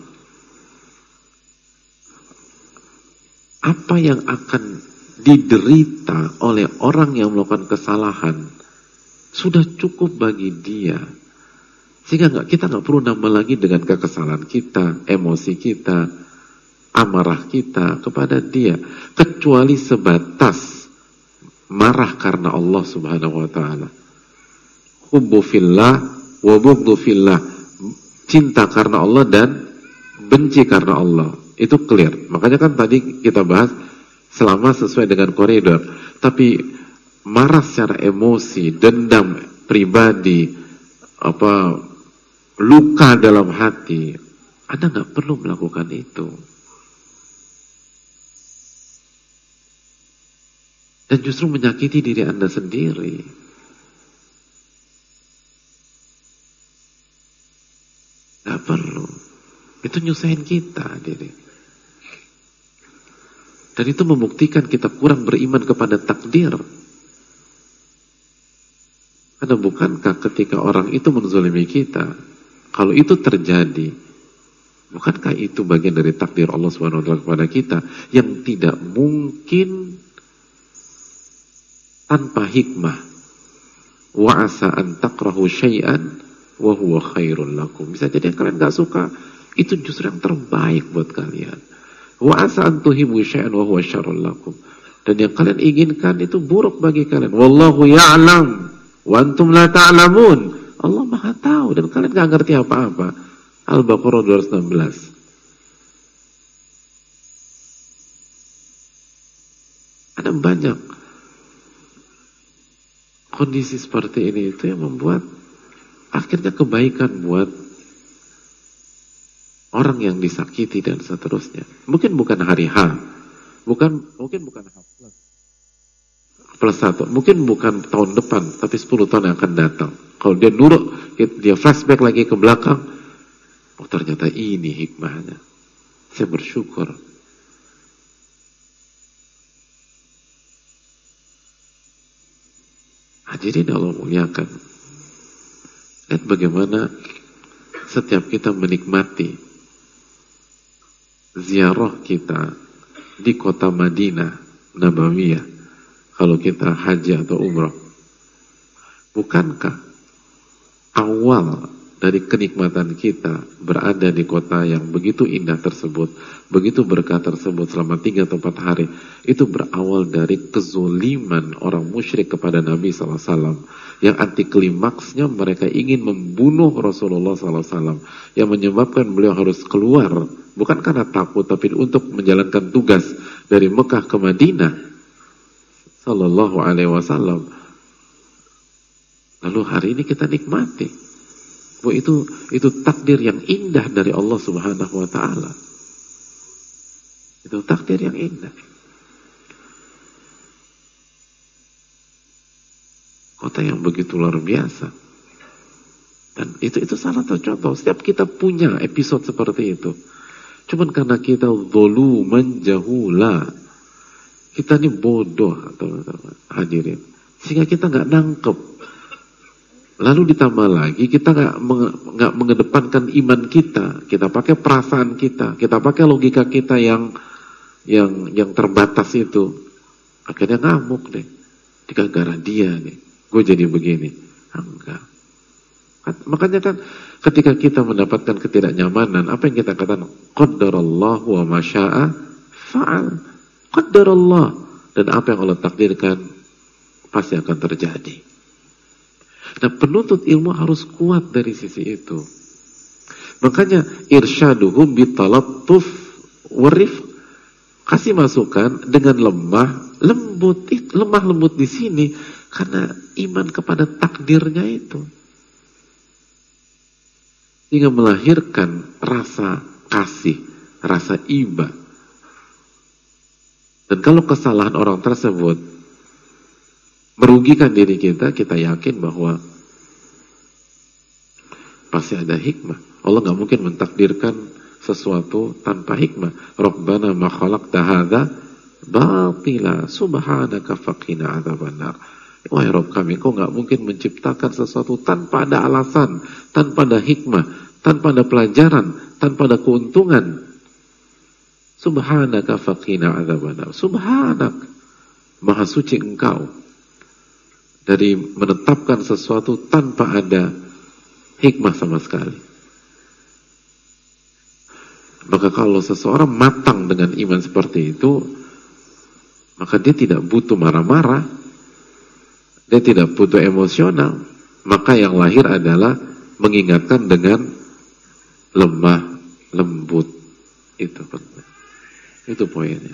Apa yang akan diderita oleh orang yang melakukan kesalahan sudah cukup bagi dia. Sehingga kita nggak perlu nambah lagi dengan kekesalan kita, emosi kita, amarah kita kepada dia, kecuali sebatas marah karena Allah Subhanahu wa ta'ala. Hubbu fillah wa bughdhu fillah. Cinta karena Allah dan benci karena Allah. Itu clear. Makanya kan tadi kita bahas selama sesuai dengan koridor. Tapi marah secara emosi, dendam pribadi, luka dalam hati, Anda nggak perlu melakukan itu. Dan justru menyakiti diri Anda sendiri. Nggak perlu. Itu nyusahin kita diri. Dan itu membuktikan kita kurang beriman kepada takdir. Karena bukankah ketika orang itu menzalimi kita, kalau itu terjadi, bukankah itu bagian dari takdir Allah Subhanahu wa taala kepada kita yang tidak mungkin tanpa hikmah? Wa asa an takrahu syai'an wa huwa khairul lakum. Bisa jadi kalian gak suka, itu justru yang terbaik buat kalian. Wa asa an tuhibbu syai'an wa huwa syarrul lakum. Dan yang kalian inginkan itu buruk bagi kalian. Wallahu ya'lam wa antum la ta'lamun. Allah Maha tahu dan kalian gak ngerti apa-apa. Al-Baqarah 216. Ada banyak kondisi seperti ini itu yang membuat akhirnya kebaikan buat orang yang disakiti dan seterusnya. Mungkin bukan hari H, mungkin bukan H plus 1, mungkin bukan tahun depan, tapi 10 tahun yang akan datang. Kalau dia nurut, dia flashback lagi ke belakang, oh ternyata ini hikmahnya. Saya bersyukur. Hadirin Allah muliakan. Lihat bagaimana setiap kita menikmati ziarah kita di kota Madinah Nabawiyah kalau kita haji atau umrah. Bukankah awal dari kenikmatan kita berada di kota yang begitu indah tersebut, begitu berkah tersebut selama 3 atau 4 hari, itu berawal dari kezoliman orang musyrik kepada Nabi SAW, yang anti klimaksnya mereka ingin membunuh Rasulullah SAW, yang menyebabkan beliau harus keluar, bukan karena takut, tapi untuk menjalankan tugas dari Mekah ke Madinah Sallallahu Alaihi Wasallam. Lalu hari ini kita nikmati. Bahwa itu takdir yang indah dari Allah Subhanahu wa taala. Itu takdir yang indah. Kota yang begitu luar biasa. Dan itu salah satu contoh. Setiap kita punya episode seperti itu. Cuman karena kita zoluman jahula. Kita ini bodoh atau hadirin. Sehingga kita nggak nangkep. Lalu ditambah lagi kita nggak mengedepankan iman kita pakai perasaan kita pakai logika kita yang terbatas itu, akhirnya ngamuk deh, gara-gara dia nih, gue jadi begini. Enggak. Makanya kan ketika kita mendapatkan ketidaknyamanan, apa yang kita katakan? Qaddarallahu wa masya'a fa'al. Qaddarallah, dan apa yang Allah takdirkan pasti akan terjadi. Nah, penuntut ilmu harus kuat dari sisi itu. Makanya irsyaduhum bitalattuf warif, kasih masukan dengan lemah lembut di sini karena iman kepada takdirnya itu. Hingga melahirkan rasa kasih, rasa iba. Dan kalau kesalahan orang tersebut merugikan diri kita, kita yakin bahwa pasti ada hikmah. Allah nggak mungkin mentakdirkan sesuatu tanpa hikmah. Rabbana ma khalaqta hadza batila subhanaka faqina adzabannar. Wahai Rabb kami, Kau nggak mungkin menciptakan sesuatu tanpa ada alasan, tanpa ada hikmah, tanpa ada pelajaran, tanpa ada keuntungan. Subhanaka faqina adzabannar. Subhanak, maha suci Engkau dari menetapkan sesuatu tanpa ada hikmah sama sekali. Maka kalau seseorang matang dengan iman seperti itu, maka dia tidak butuh marah-marah, dia tidak butuh emosional, maka yang lahir adalah mengingatkan dengan lemah lembut. Itu poinnya.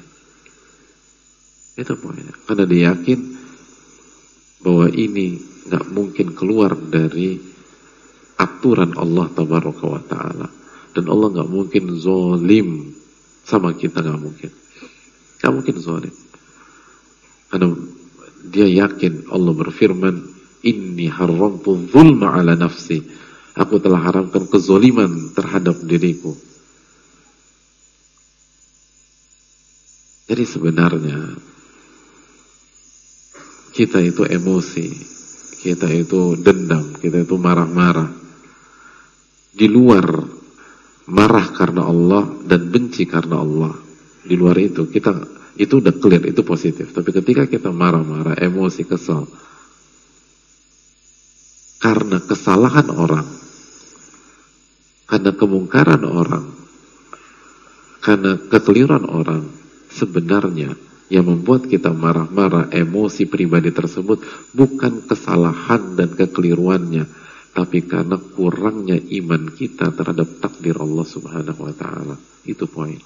Karena dia yakin bahwa ini nggak mungkin keluar dari aturan Allah Tabaraka wa Ta'ala, dan Allah nggak mungkin zolim sama kita, nggak mungkin zolim, karena dia yakin Allah berfirman, inni haramtu zulma ala nafsi, aku telah haramkan kezoliman terhadap diriku. Jadi sebenarnya kita itu emosi, kita itu dendam, kita itu marah-marah. Di luar marah karena Allah dan benci karena Allah, di luar itu kita itu udah clear, itu positif. Tapi ketika kita marah-marah, emosi, kesal karena kesalahan orang, karena kemungkaran orang, karena kekeliruan orang, sebenarnya yang membuat kita marah-marah, emosi pribadi tersebut bukan kesalahan dan kekeliruannya, tapi karena kurangnya iman kita terhadap takdir Allah Subhanahu wa ta'ala. Itu poin.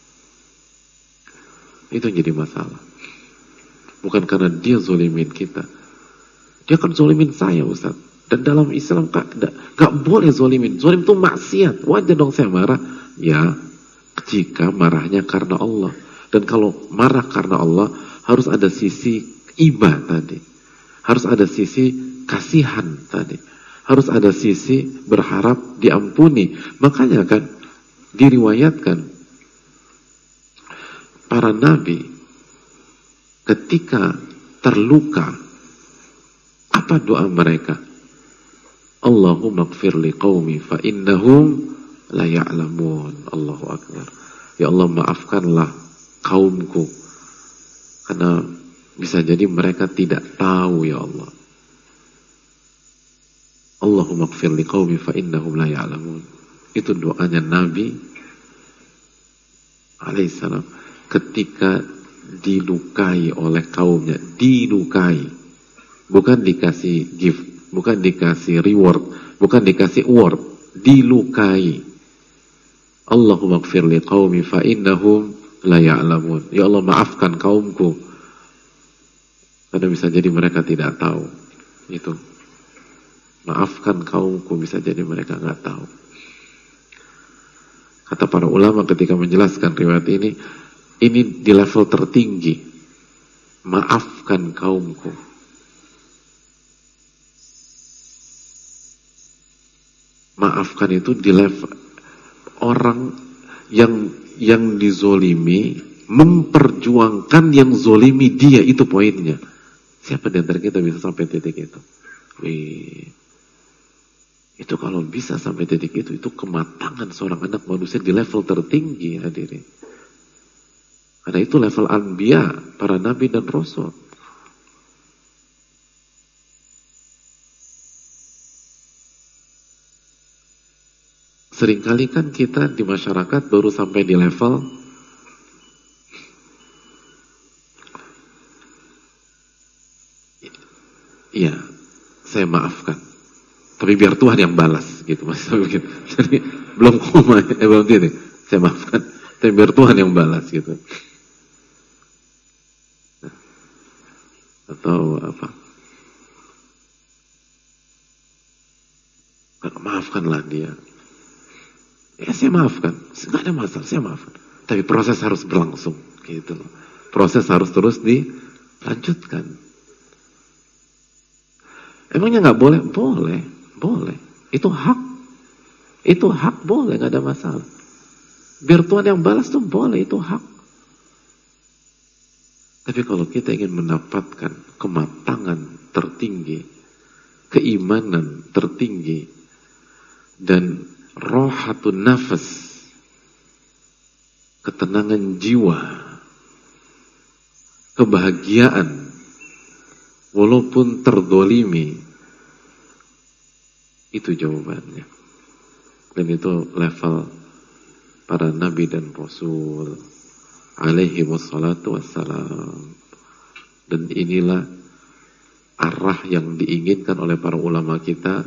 Itu jadi masalah. Bukan karena dia zolimin kita. Dia kan zolimin saya, Ustaz. Dan dalam Islam gak boleh zolimin. Zolim itu maksiat. Wajar dong saya marah. Ya, jika marahnya karena Allah. Dan kalau marah karena Allah, harus ada sisi iba tadi. Harus ada sisi kasihan tadi. Harus ada sisi berharap diampuni. Makanya kan diriwayatkan para nabi ketika terluka, apa doa mereka? Allahumma gfir li qaumi fa innahum la ya'lamun. Allahu akbar. Ya Allah, maafkanlah kaumku karena bisa jadi mereka tidak tahu, ya Allah. Allahumma gfir li qaumi fa innahum la ya'lamun. Itu doanya Nabi alaihissalam ketika dilukai oleh kaumnya. Dilukai, bukan dikasih gift, bukan dikasih reward, bukan dikasih award. Dilukai. Allahumma gfir li qaumi fa innahum la ya'lamun. Ya Allah, maafkan kaumku karena bisa jadi mereka tidak tahu. Itu, maafkan kaumku, bisa jadi mereka nggak tahu. Kata para ulama ketika menjelaskan riwayat ini di level tertinggi. Maafkan kaumku. Maafkan itu di level orang yang dizolimi memperjuangkan yang zolimi dia, itu poinnya. Siapa di antara kita bisa sampai titik itu? Itu kalau bisa sampai titik itu kematangan seorang anak manusia di level tertinggi, hadirin. Karena itu level anbiya, para nabi dan rasul. Seringkali kan kita di masyarakat baru sampai di level iya, saya maafkan, tapi biar Tuhan yang balas, gitu maksudnya begitu. Jadi belum koma, belum gini, saya maafkan, tapi biar Tuhan yang balas, gitu. Atau apa? Maafkanlah dia. Ya saya maafkan, nggak ada masalah, saya maafkan. Tapi proses harus berlangsung, gitu. Proses harus terus dilanjutkan. Emangnya nggak boleh? Boleh, boleh. Itu hak boleh, nggak ada masalah. Biar Tuhan yang balas tuh boleh, itu hak. Tapi kalau kita ingin mendapatkan kematangan tertinggi, keimanan tertinggi, dan rohatun nafas, ketenangan jiwa, kebahagiaan, walaupun terdolimi, itu jawabannya. Dan itu level para nabi dan rasul alaihi wassalatu wassalam. Dan inilah arah yang diinginkan oleh para ulama kita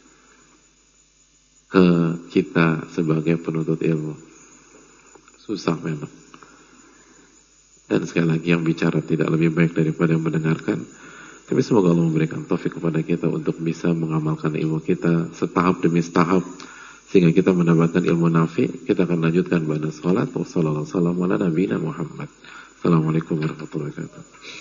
ke kita sebagai penuntut ilmu. Susah memang. Dan sekali lagi, yang bicara tidak lebih baik daripada yang mendengarkan. Tapi semoga Allah memberikan taufik kepada kita untuk bisa mengamalkan ilmu kita setahap demi setahap, sehingga kita mendapatkan ilmu nafi. Kita akan lanjutkan ba'da salat. Wassalamualaikum warahmatullahi wabarakatuh. Assalamualaikum warahmatullahi wabarakatuh.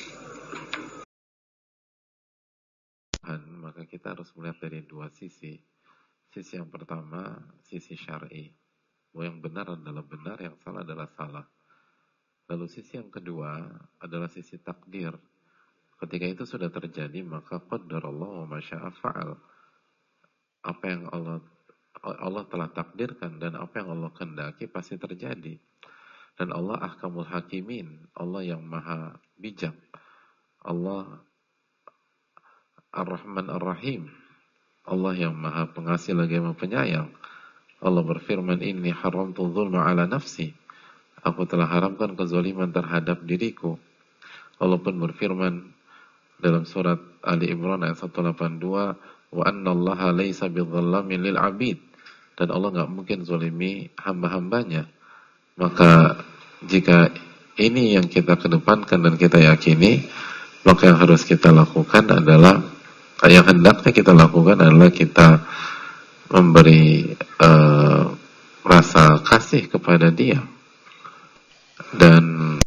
Maka kita harus melihat dari dua sisi. Sisi yang pertama, sisi syar'i, bahwa yang benar adalah benar, yang salah adalah salah. Lalu sisi yang kedua adalah sisi takdir, Ketika itu sudah terjadi, maka qadarallahu wa ma syaa fa'al. Apa yang Allah telah takdirkan dan apa yang Allah kehendaki pasti terjadi. Dan Allah ahkamul hakimin, Allah yang maha bijak, Allah Ar-Rahman Ar-Rahim, Allah yang maha pengasih lagi maha penyayang. Allah berfirman, inni haramtu dzulma ala nafsi, aku telah haramkan kezaliman terhadap diriku. Allah pun berfirman dalam surat Ali Imran ayat 182, wa anna allaha laysa bidzallamin lil abid, dan Allah nggak mungkin zalimi hamba-hambanya. Maka jika ini yang kita kedepankan dan kita yakini, maka yang harus kita lakukan adalah, yang hendaknya kita lakukan adalah kita memberi rasa kasih kepada dia. Dan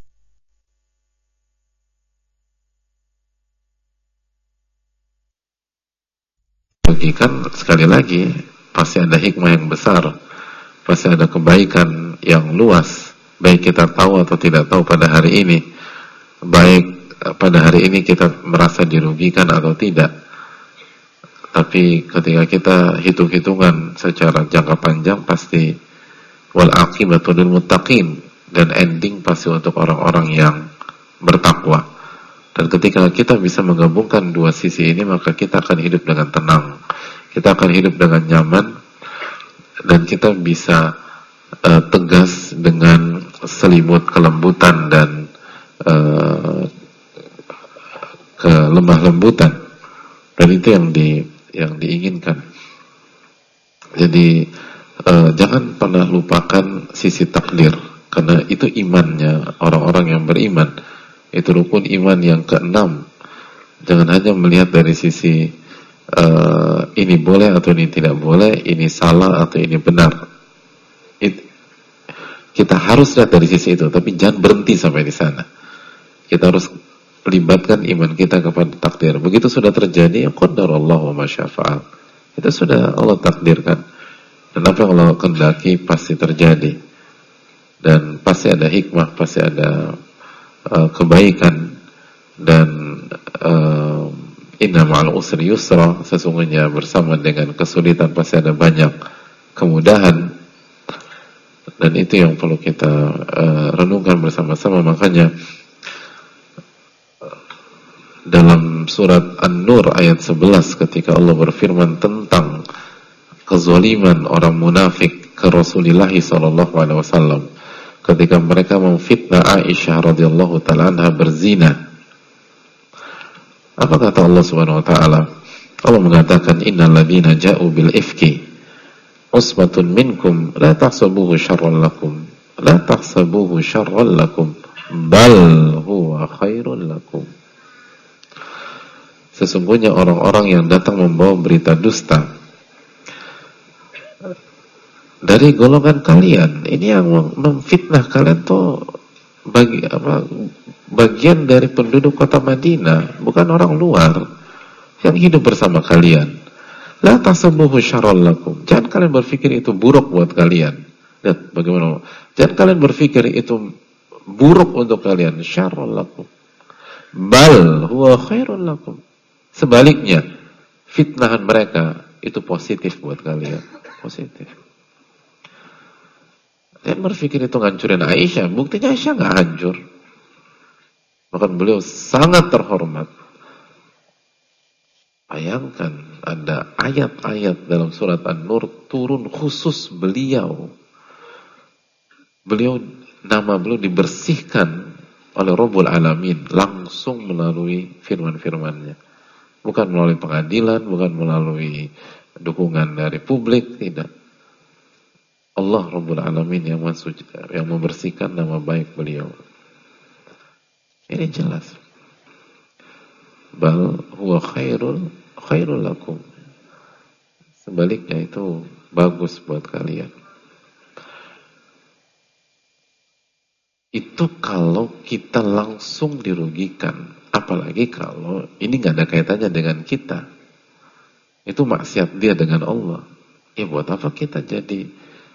bagikan, sekali lagi, pasti ada hikmah yang besar, pasti ada kebaikan yang luas, baik kita tahu atau tidak tahu pada hari ini, baik pada hari ini kita merasa dirugikan atau tidak. Tapi ketika kita hitung-hitungan secara jangka panjang, pasti wal aqibatu lil muttaqin, dan ending pasti untuk orang-orang yang bertakwa. Dan ketika kita bisa menggabungkan dua sisi ini, maka kita akan hidup dengan tenang, kita akan hidup dengan nyaman, dan kita bisa tegas dengan selimut kelembutan dan kelemah lembutan. Dan itu yang diinginkan. Jadi jangan pernah lupakan sisi takdir, karena itu imannya orang-orang yang beriman. Itu rukun iman yang keenam. Jangan hanya melihat dari sisi ini boleh atau ini tidak boleh, ini salah atau ini benar. Kita harus lihat dari sisi itu, tapi jangan berhenti sampai di sana. Kita harus libatkan iman kita kepada takdir. Begitu sudah terjadi, ya qadarallahu wa ma syaa fa'al. Itu sudah Allah takdirkan. Dan apa yang Allah kehendaki pasti terjadi. Dan pasti ada hikmah, pasti ada kebaikan. Dan inna ma'al usri yusra, sesungguhnya bersama dengan kesulitan pasti ada banyak kemudahan. Dan itu yang perlu kita renungkan bersama-sama. Makanya dalam surat An-Nur ayat 11, ketika Allah berfirman tentang kezaliman orang munafik ke Rasulullah SAW, ketika mereka memfitnah Aisyah radhiyallahu ta'ala anha berzina, apa kata Allah Subhanahu wa taala? Allah mengatakan, innal ladzina ja'u bil ifki usbatun minkum la tahsabuhu syarran lakum, la tahsabuhu syarran lakum, bal huwa khairun lakum. Sesungguhnya orang-orang yang datang membawa berita dusta dari golongan kalian, ini yang memfitnah kalian tuh bagian dari penduduk kota Madinah, bukan orang luar yang hidup bersama kalian. La tahsabuhu syarran lakum, jangan kalian berpikir itu buruk buat kalian. Lihat bagaimana, jangan kalian berpikir itu buruk untuk kalian, syarran lakum, bal huwa khairun lakum. Sebaliknya, fitnahan mereka itu positif buat kalian, positif. Jangan berpikir itu ngancurin Aisyah, buktinya Aisyah nggak hancur, bahkan beliau sangat terhormat. Bayangkan ada ayat-ayat dalam surat An-Nur turun khusus beliau. Nama beliau dibersihkan oleh Rabbul Alamin langsung melalui firman-firmannya. Bukan melalui pengadilan, bukan melalui dukungan dari publik, tidak. Allah Rabbul Alamin yang membersihkan nama baik beliau. Ini jelas. Bal huwa khairul lakum. Sebaliknya itu bagus buat kalian. Itu kalau kita langsung dirugikan. Apalagi kalau ini gak ada kaitannya dengan kita. Itu maksiat dia dengan Allah. Ya buat apa kita jadi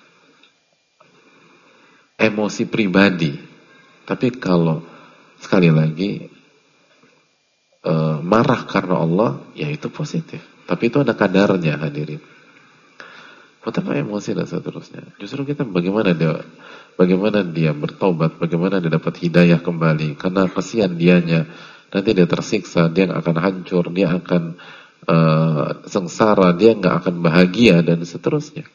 emosi pribadi. Tapi kalau sekali lagi marah karena Allah, ya itu positif. Tapi itu ada kadarnya, hadirin. Betapa emosi dan seterusnya. Justru kita bagaimana dia bertobat, bagaimana dia dapat hidayah kembali. Karena kasihan dianya, nanti dia tersiksa, dia akan hancur, dia akan sengsara, dia nggak akan bahagia dan seterusnya.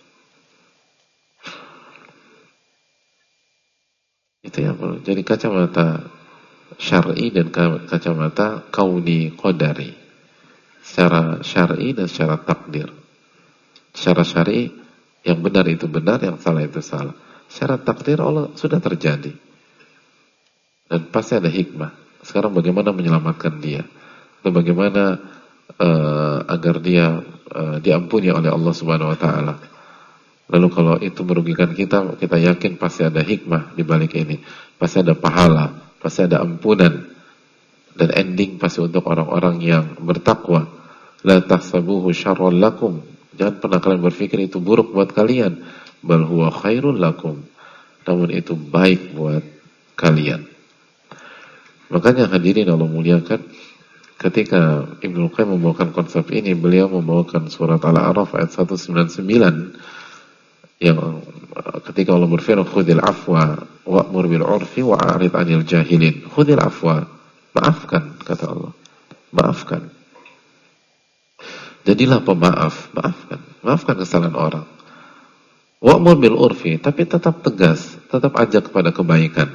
Itu yang perlu. Jadi kacamata syar'i dan kacamata kauni qadari. Secara syar'i dan secara takdir. Secara syar'i yang benar itu benar, yang salah itu salah. Secara takdir Allah sudah terjadi. Dan pasti ada hikmah. Sekarang bagaimana menyelamatkan dia? Dan bagaimana agar dia diampuni oleh Allah Subhanahu wa taala. Lalu kalau itu merugikan kita, kita yakin pasti ada hikmah di balik ini. Pasti ada pahala, pasti ada ampunan. Dan ending pasti untuk orang-orang yang bertakwa. La tahsabuhu syarran lakum. Jangan pernah kalian berpikir itu buruk buat kalian. Bal huwa khairul lakum. Namun itu baik buat kalian. Makanya hadirin Allah muliakan, ketika Ibnu Qayyim membawakan konsep ini, beliau membawakan surat Al-A'raf ayat 199 yang ketika Allah berfirman khudil afwa wa'mur bil 'urfi wa'rid 'anil jahilin. Khudil afwa, maafkan, kata Allah. Maafkan. Jadilah pemaaf, maafkan kesalahan orang. Wa'mur bil 'urfi, tapi tetap tegas, tetap ajak kepada kebaikan.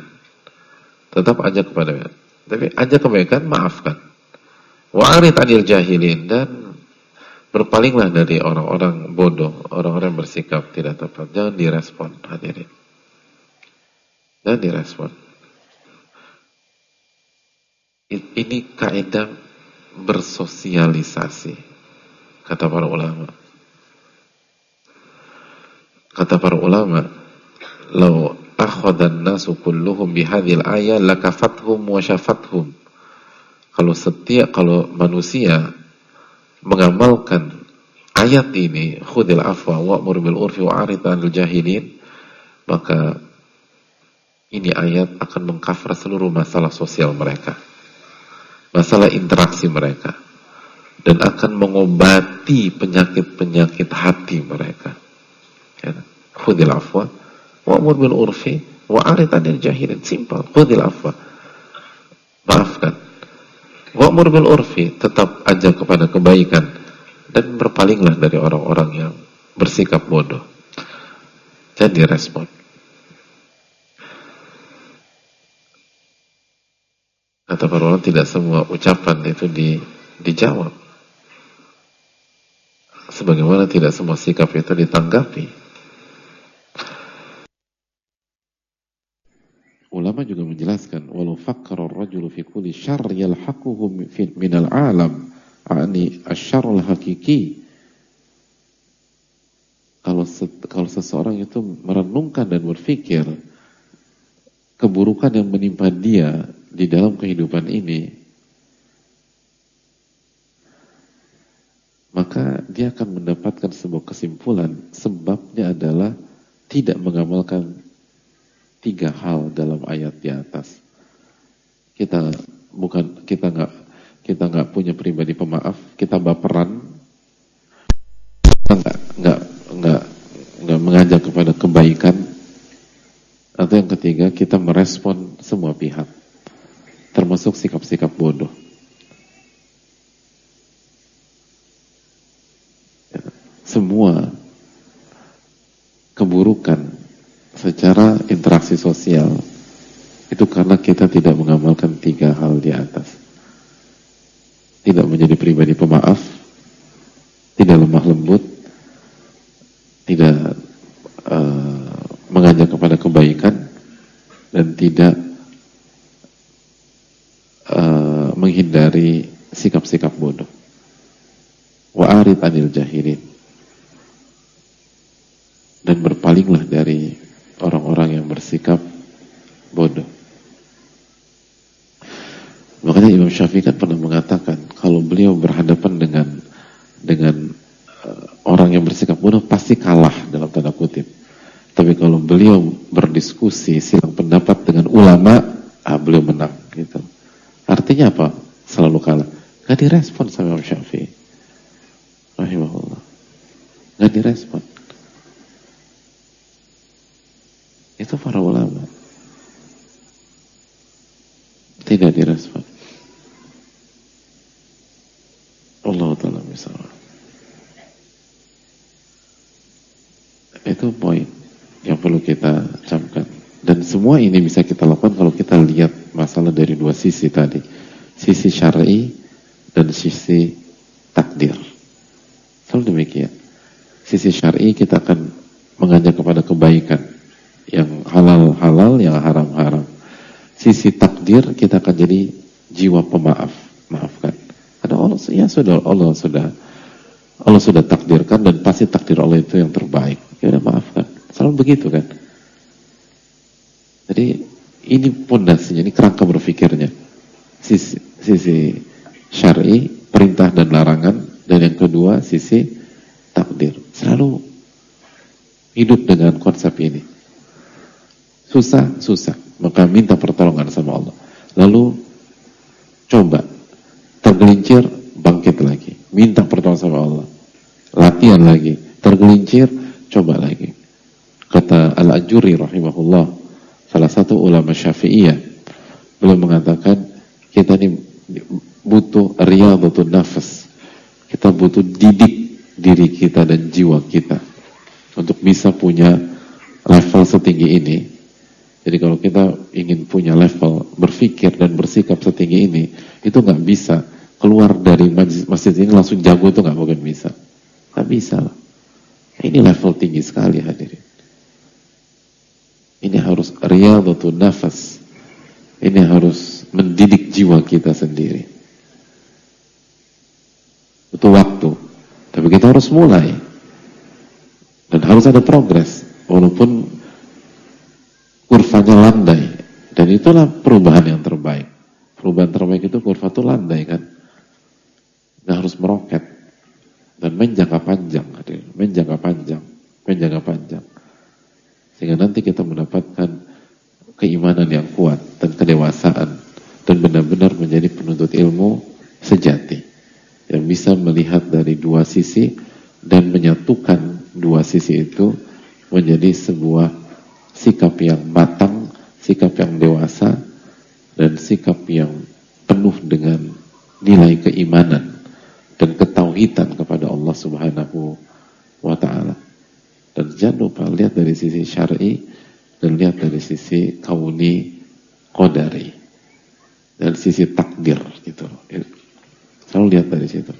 Tapi ajak kebaikan, maafkan. Wa'rid 'anil jahilin, dan berpalinglah dari orang-orang bodoh, orang-orang yang bersikap tidak tepat. Jangan direspon, hadirin. Jangan direspon. Ini kaidah bersosialisasi, kata para ulama. Kata para ulama, "Lau akhadhan nasu kulluhum bihadhil ayah lakafathum wa syafathum." Kalau manusia mengamalkan ayat ini, khudil afwa wa'mur bil urfi wa'rid 'anil jahilin, maka ini ayat akan mengcover seluruh masalah sosial mereka, masalah interaksi mereka, dan akan mengobati penyakit-penyakit hati mereka. Khudil afwa wa'mur bil urfi wa'rid 'anil jahilin. Simple. Khudil afwa, maafkan. Wa'mur bil urfi, tetap ajak kepada kebaikan, dan berpalinglah dari orang-orang yang bersikap bodoh. Jadi respon. Kata para ulama, tidak semua ucapan itu dijawab. Sebagaimana tidak semua sikap itu ditanggapi. Ulama juga menjelaskan, walau fakkara ar-rajulu fi kulli syarr yalhaquhu minal alam, ani asy-syarrul hakiki. Kalau seseorang itu merenungkan dan berpikir keburukan yang menimpa dia di dalam kehidupan ini, maka dia akan mendapatkan sebuah kesimpulan. Sebabnya adalah tidak mengamalkan 3 hal dalam ayat di atas. Kita nggak punya pribadi pemaaf, kita baperan, kita nggak mengajak kepada kebaikan, atau yang ketiga, kita merespon semua pihak, termasuk sikap-sikap bodoh. Semua keburukan secara interaksi sosial itu karena kita tidak mengamalkan 3 hal di atas. Tidak menjadi pribadi pemaaf, tidak lemah lembut, tidak mengajak kepada kebaikan, dan tidak menghindari sikap-sikap bodoh. Wa'rid 'anil jahilin, dan berpalinglah dari orang-orang yang bersikap bodoh. Makanya Imam Syafi'i kan pernah mengatakan, kalau beliau berhadapan dengan orang yang bersikap bodoh, pasti kalah dalam tanda kutip. Tapi kalau beliau berdiskusi silang pendapat dengan ulama, beliau menang gitu. Artinya apa? Selalu kalah. Gak direspon sama Imam Syafi'i rahimahullah, gak direspon. Itu para ulama tidak direspon. Allah Ta'ala misalnya. Itu poin yang perlu kita camkan. Dan semua ini bisa kita lakukan kalau kita lihat masalah dari dua sisi tadi, sisi syar'i dan sisi takdir. Selalu demikian. Sisi syar'i kita akan mengajak kepada kebaikan, yang halal-halal, yang haram-haram. Sisi takdir kita akan jadi jiwa pemaaf, maafkan. Karena Allah sudah takdirkan, dan pasti takdir Allah itu yang terbaik. Ya udah, maafkan. Selalu begitu kan. Jadi ini pondasinya, ini kerangka berpikirnya. Sisi syar'i, perintah dan larangan, dan yang kedua sisi takdir. Selalu hidup dengan konsep ini. Susah, maka minta pertolongan sama Allah. Lalu coba, tergelincir, bangkit lagi, minta pertolongan sama Allah. Latihan lagi, tergelincir, coba lagi. Kata Al-Ajuri rahimahullah, salah satu ulama Syafi'iyah, beliau mengatakan kita ini butuh riyadhatun nafas. Kita butuh didik diri kita dan jiwa kita untuk bisa punya level setinggi ini. Jadi kalau kita ingin punya level berpikir dan bersikap setinggi ini, itu nggak bisa keluar dari masjid ini langsung jago, itu nggak mungkin bisa. Nggak bisa lah. Ini level tinggi sekali hadirin. Ini harus riyadhatun nafas. Ini harus mendidik jiwa kita sendiri. Butuh waktu, tapi kita harus mulai. Dan harus ada progres, walaupun kurvanya landai. Dan itulah perubahan yang terbaik. Perubahan terbaik itu kurva itu landai kan. Nah, harus meroket dan menjangka panjang, menjangka panjang. Sehingga nanti kita mendapatkan keimanan yang kuat dan kedewasaan, dan benar-benar menjadi penuntut ilmu sejati yang bisa melihat dari dua sisi dan menyatukan dua sisi itu menjadi sebuah sikap yang matang, sikap yang dewasa, dan sikap yang penuh dengan nilai keimanan dan ketauhidan kepada Allah Subhanahu wa Ta'ala. Dan jangan lupa lihat dari sisi syar'i dan lihat dari sisi kauni qadari, dari sisi takdir gitu. Selalu lihat dari situ.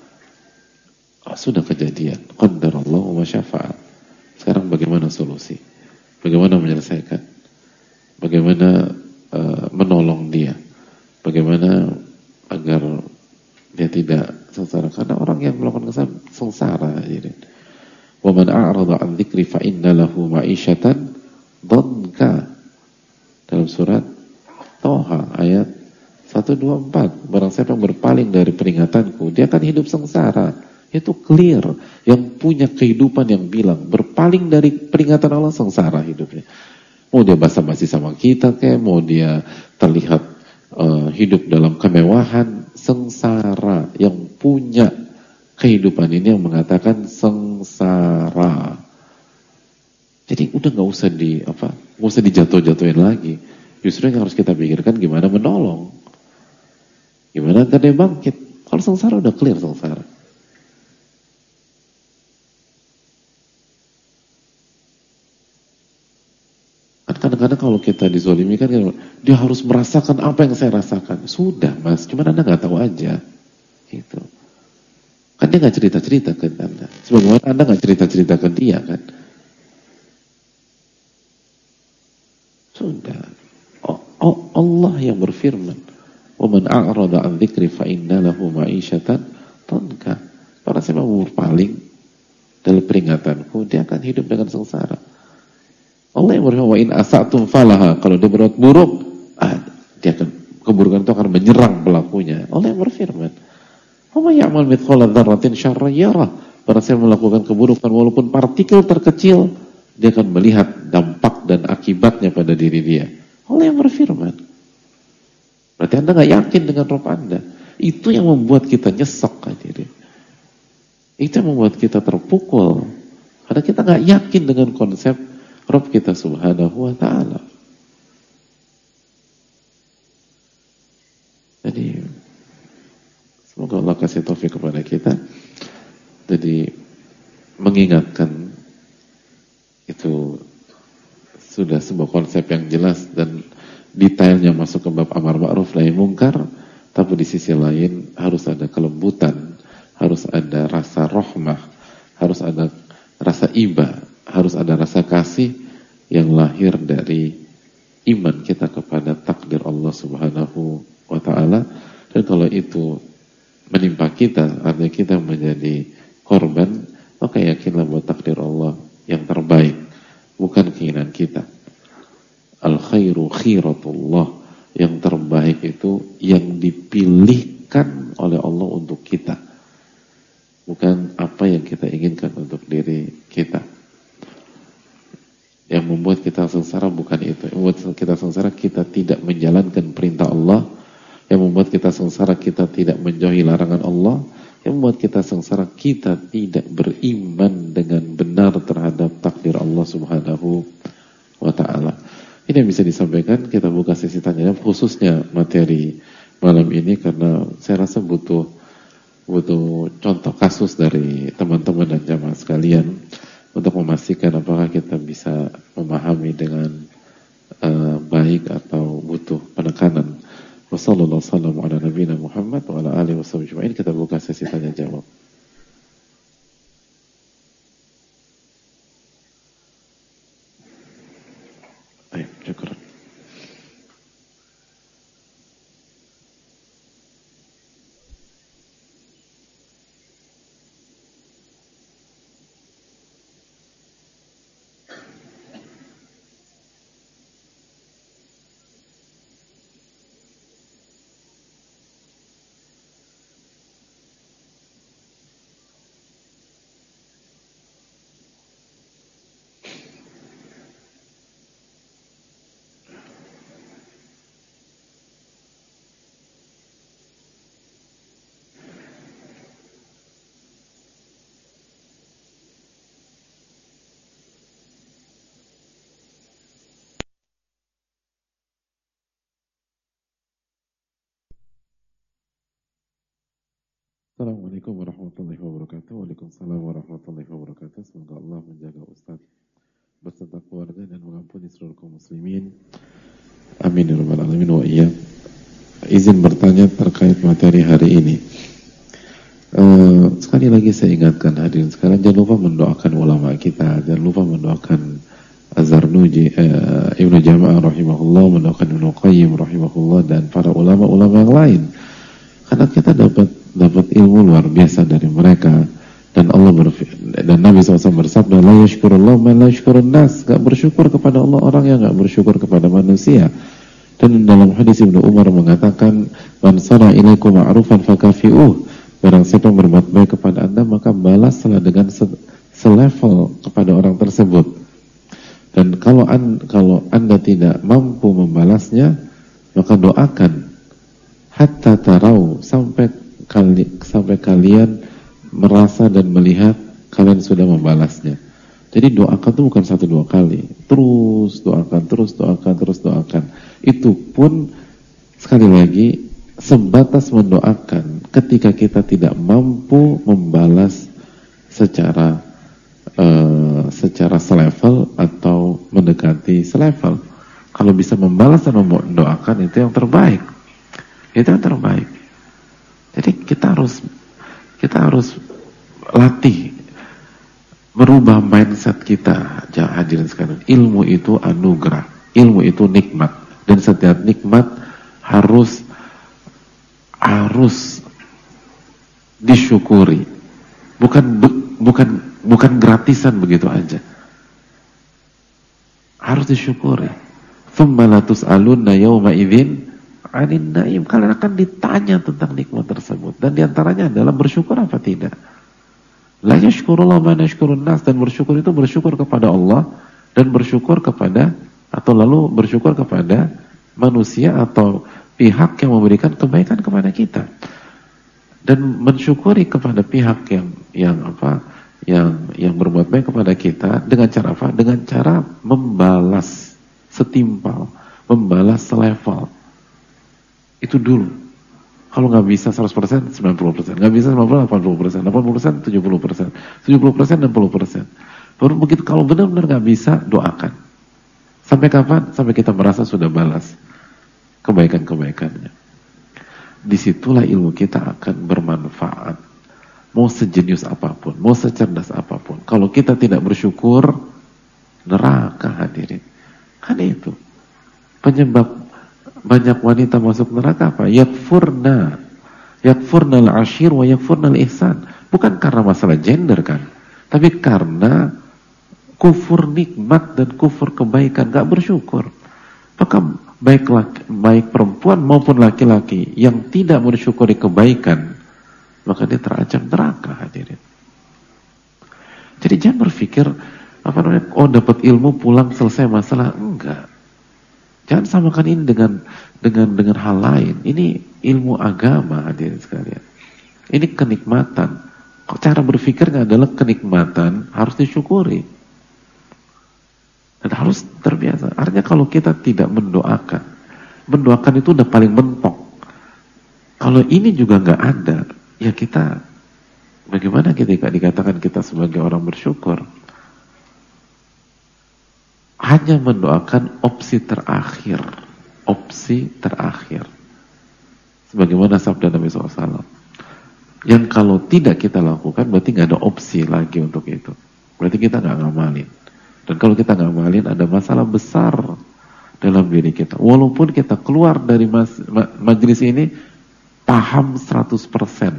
Sudah kejadian, qadarallahu wa syafa'al. Sekarang bagaimana solusi? Bagaimana menyelesaikan? Bagaimana menolong dia? Bagaimana agar dia tidak sengsara? Karena orang yang melakukan kesalahan sengsara. Wa man a'rada 'an dzikri fa inna lahu ma'isyatan dhanka. Dalam surat Thaha ayat 124. Barang siapa yang berpaling dari peringatanku, dia akan hidup sengsara. Itu clear. Yang punya kehidupan yang bilang berpaling dari peringatan Allah, sengsara hidupnya. Mau dia basa-basi sama kita kayak, mau dia terlihat hidup dalam kemewahan, sengsara. Yang punya kehidupan ini yang mengatakan sengsara. Jadi udah nggak usah dijatuh-jatuhin lagi. Justru yang harus kita pikirkan gimana menolong, gimana agar dia bangkit. Kalau sengsara udah clear sengsara. Kadang-kadang kalau kita dizolimi kan dia harus merasakan apa yang saya rasakan. Sudah mas, cuman Anda nggak tahu aja, gitu. Kan dia nggak cerita-cerita ke Anda, sebagaimana Anda nggak cerita-cerita ke dia kan. Sudah. Allah yang berfirman, "Wa man a'rada 'an dzikri fa inna lahu ma'isyatan dhanka." Orang siapa berpaling dari peringatanku, dia akan hidup dengan sengsara. Allah yang berfirman, "Wa in asa'tum falaha." Kalau dia berbuat buruk, dia akan, keburukan itu akan menyerang pelakunya. Allah yang berfirman, "Wa may ya'mal mithqala dzarratin syarran yarah." Barang siapa melakukan keburukan walaupun partikel terkecil, dia akan melihat dampak dan akibatnya pada diri dia. Allah yang berfirman. Berarti Anda nggak yakin dengan Rabb Anda. Itu yang membuat kita nyesek hadirin. Itu yang membuat kita terpukul. Karena kita gak yakin dengan konsep Rabb kita subhanahu wa ta'ala. Jadi semoga Allah kasih taufik kepada kita. Jadi mengingatkan itu sudah sebuah konsep yang jelas dan detailnya masuk ke bab amar ma'ruf nahi mungkar, tapi di sisi lain harus ada kelembutan, harus ada rasa rahmah, harus ada rasa iba, harus ada rasa kasih yang lahir dari iman kita kepada takdir Allah subhanahu wa ta'ala. Dan kalau itu menimpa kita, artinya kita menjadi korban, maka yakinlah bahwa takdir Allah yang terbaik, bukan keinginan kita. Al-khairu khiratullah, yang terbaik itu yang dipilihkan oleh Allah untuk kita, bukan apa yang kita inginkan untuk diri kita. Yang membuat kita sengsara bukan itu. Yang membuat kita sengsara kita tidak menjalankan perintah Allah. Yang membuat kita sengsara kita tidak menjauhi larangan Allah. Yang membuat kita sengsara kita tidak beriman dengan benar terhadap takdir Allah subhanahu wa ta'ala. Ini yang bisa disampaikan. Kita buka sesi tanya jawab, khususnya materi malam ini, karena saya rasa butuh contoh kasus dari teman-teman dan jamaah sekalian untuk memastikan apakah kita bisa memahami dengan baik atau butuh penekanan. Wassalamualaikum warahmatullahi wabarakatuh. Kita buka sesi tanya jawab. Ayo, syukur. Assalamualaikum warahmatullahi wabarakatuh. Waalaikumsalam warahmatullahi wabarakatuh. Semoga Allah menjaga Ustaz beserta keluarga dan mengampuni seluruh kaum muslimin. Amin ya rabbal alamin wa iyyak. Izin bertanya terkait materi hari ini. Sekali lagi saya ingatkan hadirin sekalian, jangan lupa mendoakan ulama kita, jangan lupa mendoakan Az-Zarnuji, Ibnu Jama'ah rahimahullah, mendoakan Ibnu Qayyim rahimahullah dan para ulama-ulama yang lain. Karena kita dapat ilmu luar biasa dari mereka, dan Allah dan Nabi SAW bersabda, la yashkurullah man la yashkurun nas, gak bersyukur kepada Allah orang yang gak bersyukur kepada manusia. Dan dalam hadis Ibnu Umar mengatakan, man sana ilaikum ma'rufan fakafi'uh, barang siapa berbuat baik kepada anda maka balaslah dengan selevel kepada orang tersebut. Dan kalau anda tidak mampu membalasnya, maka doakan hatta tarau, sampai kalian merasa dan melihat kalian sudah membalasnya. Jadi doakan itu bukan 1-2 kali, terus doakan. Itu pun sekali lagi sebatas mendoakan ketika kita tidak mampu membalas secara selevel atau mendekati selevel. Kalau bisa membalas dan mendoakan, itu yang terbaik. Jadi kita harus latih merubah mindset kita. Hadirin sekalian, ilmu itu anugerah, ilmu itu nikmat, dan setiap nikmat harus disyukuri. Bukan gratisan begitu aja. Harus disyukuri. Tsumma la tus'alunna yauma idzin 'anil na'im. Kalian akan ditanya tentang nikmat tersebut, dan diantaranya adalah bersyukur apa tidak. La yashkurullah man yashkurun nas, dan bersyukur itu bersyukur kepada Allah dan bersyukur kepada, atau lalu bersyukur kepada manusia atau pihak yang memberikan kebaikan kepada kita. dan mensyukuri kepada pihak yang berbuat baik kepada kita dengan cara apa? Dengan cara membalas setimpal, membalas selevel. Itu dulu. Kalau nggak bisa 100%, 90%, nggak bisa 90%, 80%, 80%, 70%, 70%, 60%. Baru begitu, kalau benar-benar nggak bisa, doakan. Sampai kapan? Sampai kita merasa sudah balas kebaikan-kebaikannya. Disitulah ilmu kita akan bermanfaat. Mau sejenius apapun, mau secerdas apapun, kalau kita tidak bersyukur, neraka hadirin. Kan itu penyebab banyak wanita masuk neraka apa? Yakfurna al-ashir wa yakfurna al-ihsan. Bukan karena masalah gender kan, tapi karena kufur nikmat dan kufur kebaikan, gak bersyukur. Maka baik perempuan maupun laki-laki yang tidak bersyukuri kebaikan, maka dia terancam neraka hadirin. Jadi jangan berpikir dapat ilmu pulang selesai masalah. Enggak. Jangan samakan ini dengan hal lain. Ini ilmu agama hadirin sekalian. Ini kenikmatan. Cara berpikirnya adalah kenikmatan harus disyukuri. Dan harus terbiasa. Artinya kalau kita tidak mendoakan itu udah paling mentok. Kalau ini juga nggak ada, ya kita bagaimana ketika dikatakan kita sebagai orang bersyukur? Hanya mendoakan opsi terakhir. Sebagaimana sabda Nabi SAW. Yang kalau tidak kita lakukan, berarti nggak ada opsi lagi untuk itu. Berarti kita nggak ngamalin. Dan kalau kita nggak ngamalin, ada masalah besar dalam diri kita. Walaupun kita keluar dari majelis ini paham 100%.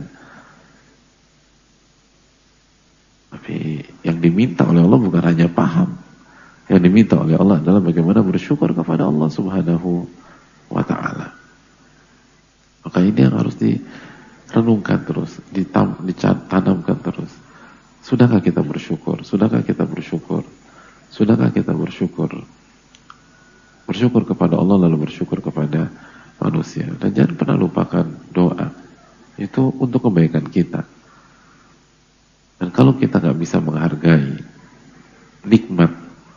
Tapi yang diminta oleh Allah bukan hanya paham. Yang diminta oleh Allah adalah bagaimana bersyukur kepada Allah Subhanahu wa ta'ala. Maka ini yang harus direnungkan terus, ditanamkan terus. Sudahkah kita bersyukur? Sudahkah kita bersyukur? Sudahkah kita bersyukur? Bersyukur kepada Allah lalu bersyukur kepada manusia. Dan jangan pernah lupakan doa. Itu untuk kebaikan kita. Dan kalau kita nggak bisa menghargai nikmat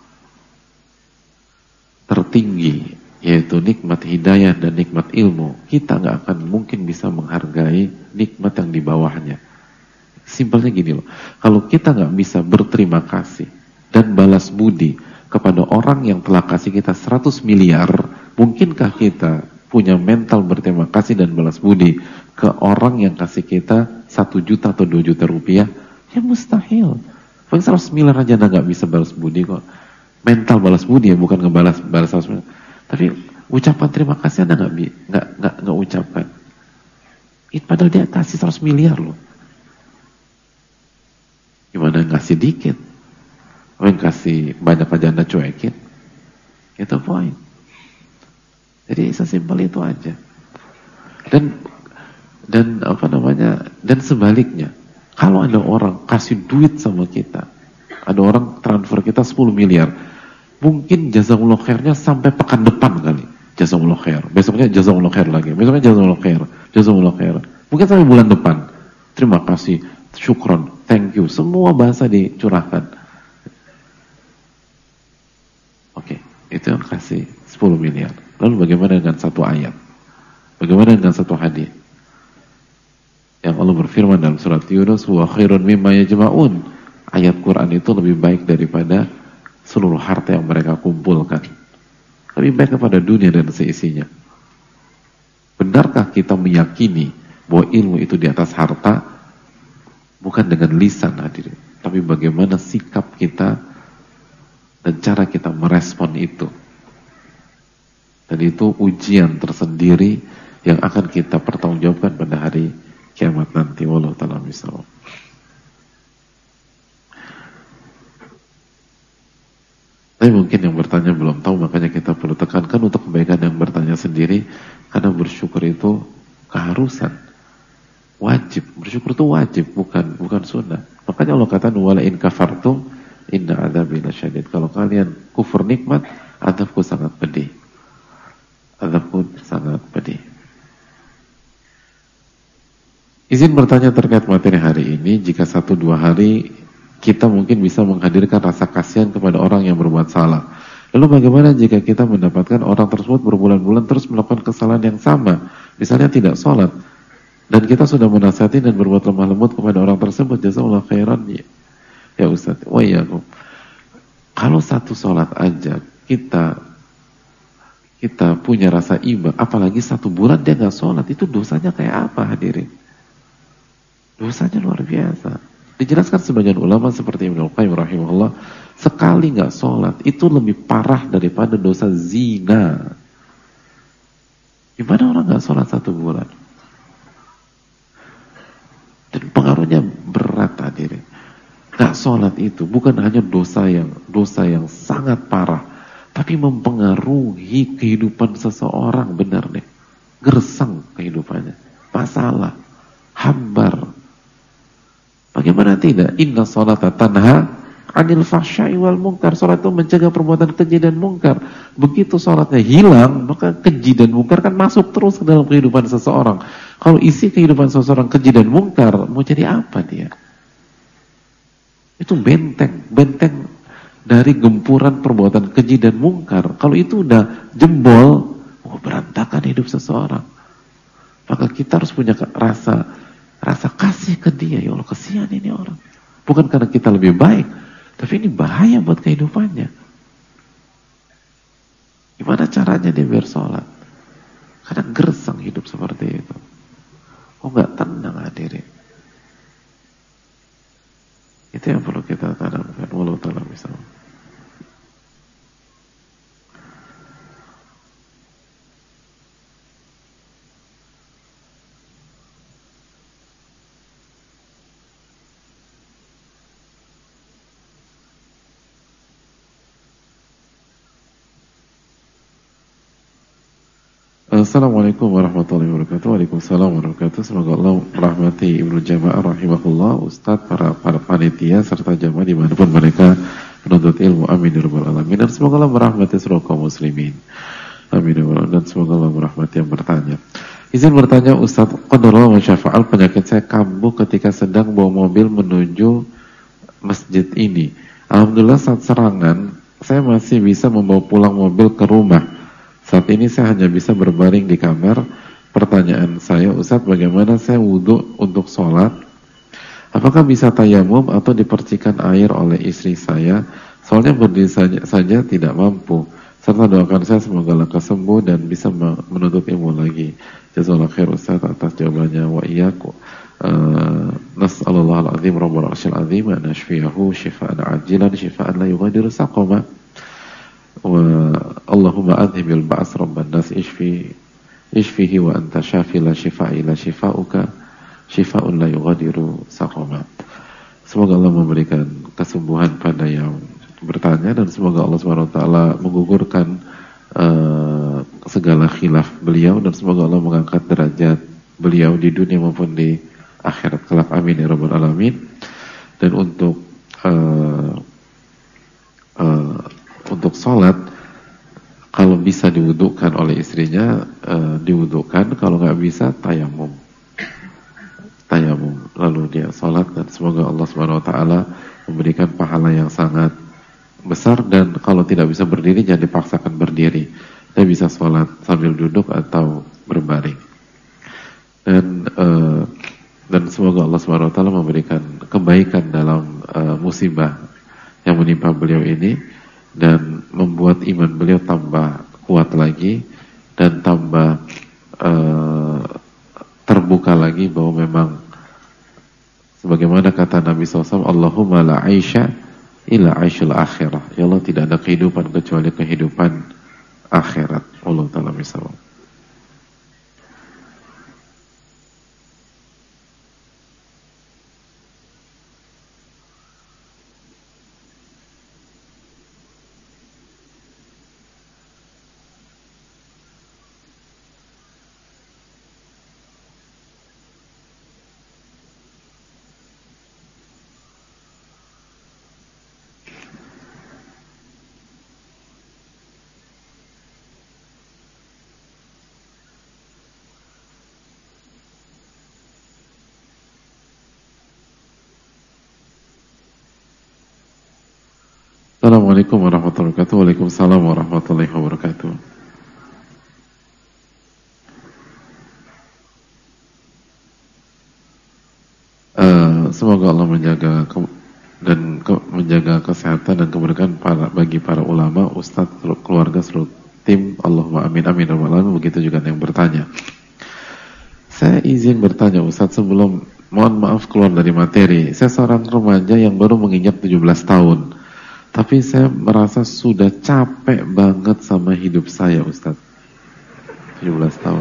tertinggi, yaitu nikmat hidayah dan nikmat ilmu, kita nggak akan mungkin bisa menghargai nikmat yang di bawahnya. Simpelnya gini loh, kalau kita nggak bisa berterima kasih dan balas budi kepada orang yang telah kasih kita 100 miliar, mungkinkah kita punya mental berterima kasih dan balas budi ke orang yang kasih kita 1 juta atau 2 juta rupiah? Ya mustahil. Paling 100 miliar aja Anda nggak bisa balas budi kok. Mental balas budi ya, bukan balas 100 miliar. Tapi ucapan terima kasih Anda nggak ucapkan. Padahal dia kasih 100 miliar loh. Gimana ngasih dikit? Yang kasih banyak aja Anda cuekin? Itu poin. Jadi sesimpel itu aja. Dan sebaliknya, kalau ada orang kasih duit sama kita, ada orang transfer kita 10 miliar, mungkin jazakumullah khairnya sampai pekan depan kali. Jazakumullah khair. Besoknya jazakumullah khair lagi. Besoknya jazakumullah khair. Jazakumullah khair. Mungkin sampai bulan depan. Terima kasih, syukron, thank you. Semua bahasa dicurahkan. Oke, itu yang kasih 10 miliar. Lalu bagaimana dengan satu ayat? Bagaimana dengan satu hadis? Yang Allah berfirman dalam surat Yunus, wa khairun mimma yajma'un. Ayat Quran itu lebih baik daripada seluruh harta yang mereka kumpulkan. Lebih baik kepada dunia dan seisinya. Benarkah kita meyakini bahwa ilmu itu di atas harta? Bukan dengan lisan hadirin, tapi bagaimana sikap kita dan cara kita merespon itu. Dan itu ujian tersendiri yang akan kita pertanggungjawabkan pada hari kiamat nanti. Wallahu ta'ala bishawab. Tapi mungkin yang bertanya belum tahu, makanya kita perlu tekankan untuk kebaikan yang bertanya sendiri, karena bersyukur itu keharusan, wajib. Bersyukur itu wajib, bukan sunnah. Makanya Allah kata, wala in kafartum inna adzabi lasyadid. Kalau kalian kufur nikmat, azabku sangat pedih. Azabku sangat pedih. Izin bertanya terkait materi hari ini, jika 1-2 hari kita mungkin bisa menghadirkan rasa kasihan kepada orang yang berbuat salah. Lalu bagaimana jika kita mendapatkan orang tersebut berbulan-bulan terus melakukan kesalahan yang sama, misalnya tidak sholat, dan kita sudah menasihati dan berbuat lemah lembut kepada orang tersebut, jazakallahu khairan ya Ustaz. Oh iya, kalau satu sholat aja kita punya rasa iba, apalagi 1 bulan dia nggak sholat, itu dosanya kayak apa hadirin? Dosanya luar biasa. Dijelaskan sebagian ulama seperti Ibnu Qayyim rahimahullah, sekali nggak sholat itu lebih parah daripada dosa zina. Gimana orang nggak sholat 1 bulan? Dan pengaruhnya berat hadirin. Nggak sholat itu bukan hanya dosa yang sangat parah, tapi mempengaruhi kehidupan seseorang, benar deh. Gersang kehidupannya, masalah, hambar. Bagaimana tidak? Inna sholata tanha anil fahsya'i wal munkar. Sholat itu mencegah perbuatan keji dan mungkar. Begitu sholatnya hilang, maka keji dan mungkar kan masuk terus ke dalam kehidupan seseorang. Kalau isi kehidupan seseorang keji dan mungkar, mau jadi apa dia? Itu benteng dari gempuran perbuatan keji dan mungkar. Kalau itu udah jebol, berantakan hidup seseorang. Maka kita harus punya rasa kasih ke dia. Ya Allah, kasihan ini orang. Bukan karena kita lebih baik, tapi ini bahaya buat kehidupannya. Gimana caranya dia biar sholat? Karena gersang hidup seperti itu. Oh, nggak tenang hadirin. Itu yang perlu kita tanamkan. Wallahu ta'ala misalnya. Assalamualaikum warahmatullahi wabarakatuh. Waalaikumsalam warahmatullahi wabarakatuh. Semoga Allah merahmati Ibnu Jamaah rahimahullah, Ustadz, para panitia serta jamaah dimanapun mereka menuntut ilmu. Amin ya rabbal alamin. Dan semoga Allah merahmati seluruh kaum muslimin. Amin ya rabbal alamin. Dan semoga Allah merahmati yang bertanya. Izin bertanya Ustadz, qadarullah wa syafa'al, penyakit saya kambuh ketika sedang bawa mobil menuju masjid ini. Alhamdulillah saat serangan saya masih bisa membawa pulang mobil ke rumah. Saat ini saya hanya bisa berbaring di kamar. Pertanyaan saya, Ustadz, bagaimana saya wudhu untuk sholat? Apakah bisa tayamum atau dipercikan air oleh istri saya? Soalnya berdiri saja tidak mampu. Serta doakan saya semoga lekas sembuh dan bisa menuntut ilmu lagi. Jazakallahu khair Ustadz atas jawabannya. Wa iyyakum. Nas'alullah al-azim rabbul arsyil azim an yashfiyahu shifaan ajilan shifaan la yughadiru saqama. Wa Allahumma adhibil ba's rabban nas ishfihi wa anta syafi la shifaa'i la shifauka shifaa'un la yughadiru saqama. Semoga Allah memberikan kesembuhan pada yang bertanya dan semoga Allah SWT menggugurkan segala khilaf beliau dan semoga Allah mengangkat derajat beliau di dunia maupun di akhirat kelak. Amin ya rabbal alamin. Dan untuk sholat, kalau bisa diwudukan oleh istrinya, diwudukan. Kalau nggak bisa, tayamum, lalu dia sholat. Dan semoga Allah SWT memberikan pahala yang sangat besar. Dan kalau tidak bisa berdiri, jangan dipaksakan berdiri. Dia bisa sholat sambil duduk atau berbaring. Dan semoga Allah SWT memberikan kebaikan dalam musibah yang menimpa beliau ini, dan membuat iman beliau tambah kuat lagi dan tambah terbuka lagi bahwa memang sebagaimana kata Nabi SAW, Allahumma la aisha illa aishul akhirah. Ya Allah, tidak ada kehidupan kecuali kehidupan akhirat. Allah Ta'ala misalnya. Assalamualaikum warahmatullahi wabarakatuh. Waalaikumsalam warahmatullahi wabarakatuh. Semoga Allah menjaga menjaga kesehatan dan keberkahan bagi para ulama, ustadz, keluarga, seluruh tim. Allahumma amin amin. Begitu juga yang bertanya. Saya izin bertanya Ustadz sebelum, mohon maaf keluar dari materi. Saya seorang remaja yang baru menginjak 17 tahun. Tapi saya merasa sudah capek banget sama hidup saya Ustadz. 17 tahun.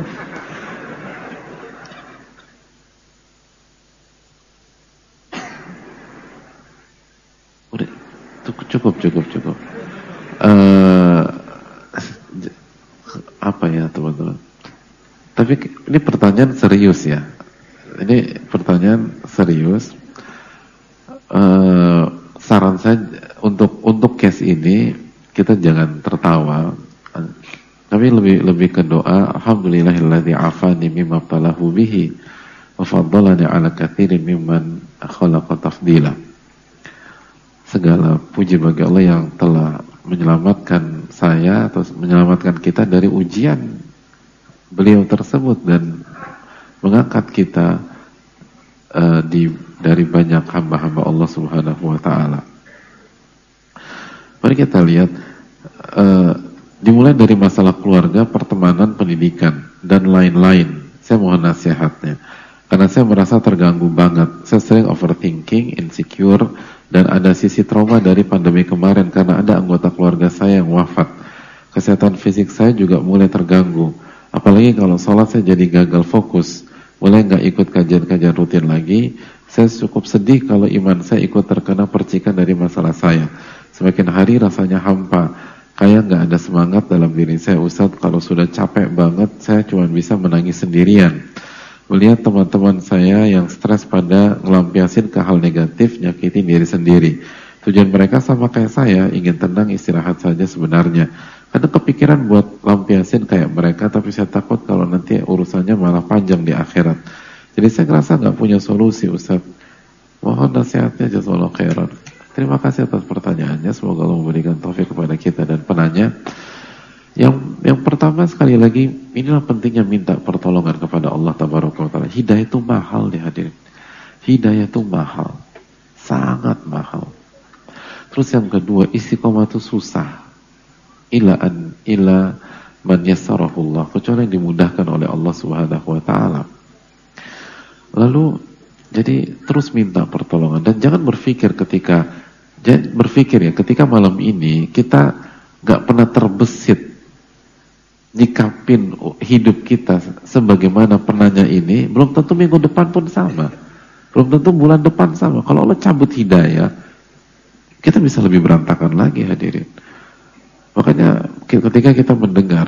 Udah, cukup. Apa ya teman-teman? Tapi ini pertanyaan serius ya. Ini pertanyaan serius. Saran saya untuk case ini kita jangan tertawa, tapi lebih ke doa. Alhamdulillahilladzi afani mimma btalahu bihi wa faddalani ala katsirin mimman khalaqa tafdila. Segala puji bagi Allah yang telah menyelamatkan saya atau menyelamatkan kita dari ujian beliau tersebut dan mengangkat kita dari banyak hamba-hamba Allah Subhanahu wa ta'ala. Mari kita lihat, dimulai dari masalah keluarga, pertemanan, pendidikan, dan lain-lain. Saya mohon nasihatnya, karena saya merasa terganggu banget. Saya sering overthinking, insecure, dan ada sisi trauma dari pandemi kemarin karena ada anggota keluarga saya yang wafat. Kesehatan fisik saya juga mulai terganggu. Apalagi kalau sholat saya jadi gagal fokus. Mulai nggak ikut kajian-kajian rutin lagi. Saya cukup sedih kalau iman saya ikut terkena percikan dari masalah saya. Semakin hari rasanya hampa. Kayak nggak ada semangat dalam diri saya. Ustadz, kalau sudah capek banget, saya cuma bisa menangis sendirian. Melihat teman-teman saya yang stres pada ngelampiasin ke hal negatif, nyakitin diri sendiri. Tujuan mereka sama kayak saya, ingin tenang, istirahat saja sebenarnya. Karena kepikiran buat lampiasin kayak mereka, tapi saya takut kalau nanti urusannya malah panjang di akhirat. Jadi saya ngerasa nggak punya solusi, Ustaz. Mohon nasihatnya, jazakallahu khairan. Terima kasih atas pertanyaannya. Semoga Allah memberikan taufik kepada kita dan penanya. Yang pertama sekali lagi, inilah pentingnya minta pertolongan kepada Allah Tabaraka wa Ta'ala. Hidayah itu mahal dihadirin. Hidayah itu mahal, sangat mahal. Terus yang kedua, istiqomah itu susah. Ila man yassarahullah, kecuali yang dimudahkan oleh Allah Subhanahu wa ta'ala. Lalu jadi terus minta pertolongan dan jangan berpikir ketika malam ini kita gak pernah terbesit nyikapin hidup kita sebagaimana penanya ini, belum tentu minggu depan pun sama, belum tentu bulan depan sama. Kalau Allah cabut hidayah, kita bisa lebih berantakan lagi hadirin. Makanya ketika kita mendengar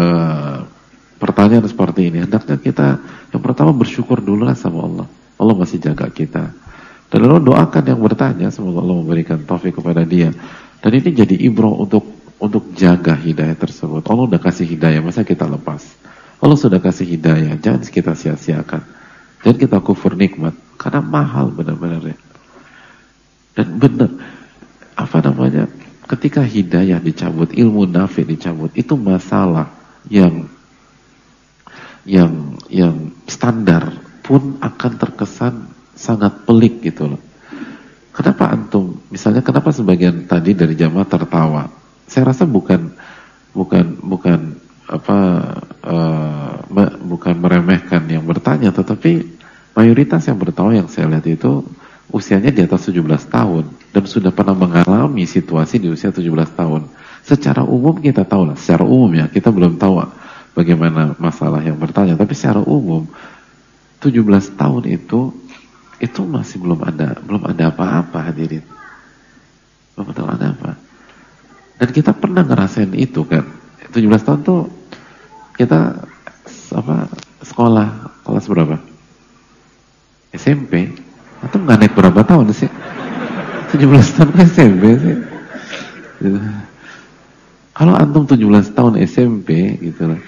pertanyaan seperti ini, hendaknya kita yang pertama bersyukur dulu lah sama Allah. Allah masih jaga kita. Dan lalu doakan yang bertanya, semoga Allah memberikan taufik kepada dia. Dan ini jadi ibrah untuk jaga hidayah tersebut. Allah udah kasih hidayah, masa kita lepas? Allah sudah kasih hidayah, jangan kita sia-siakan. Jangan kita kufur nikmat, karena mahal benar-benar ya. Dan benar, ketika hidayah dicabut, ilmu nafi dicabut, itu masalah yang standar pun akan terkesan sangat pelik gitu loh. Kenapa antum, misalnya kenapa sebagian tadi dari jamaah tertawa? Saya rasa bukan meremehkan yang bertanya, tetapi mayoritas yang bertawa yang saya lihat itu usianya di atas 17 tahun dan sudah pernah mengalami situasi di usia 17 tahun. Secara umum kita tahu lah, secara umum ya, kita belum tahu bagaimana masalah yang bertanya, tapi secara umum 17 tahun itu masih belum ada apa-apa hadirin. Belum ada apa. Dan kita pernah ngerasain itu kan. 17 tahun tuh kita sekolah kelas berapa? SMP. Atau nggak naik berapa tahun sih? 17 tahun SMP sih. Gitu. Kalau antum 17 tahun SMP gitu loh.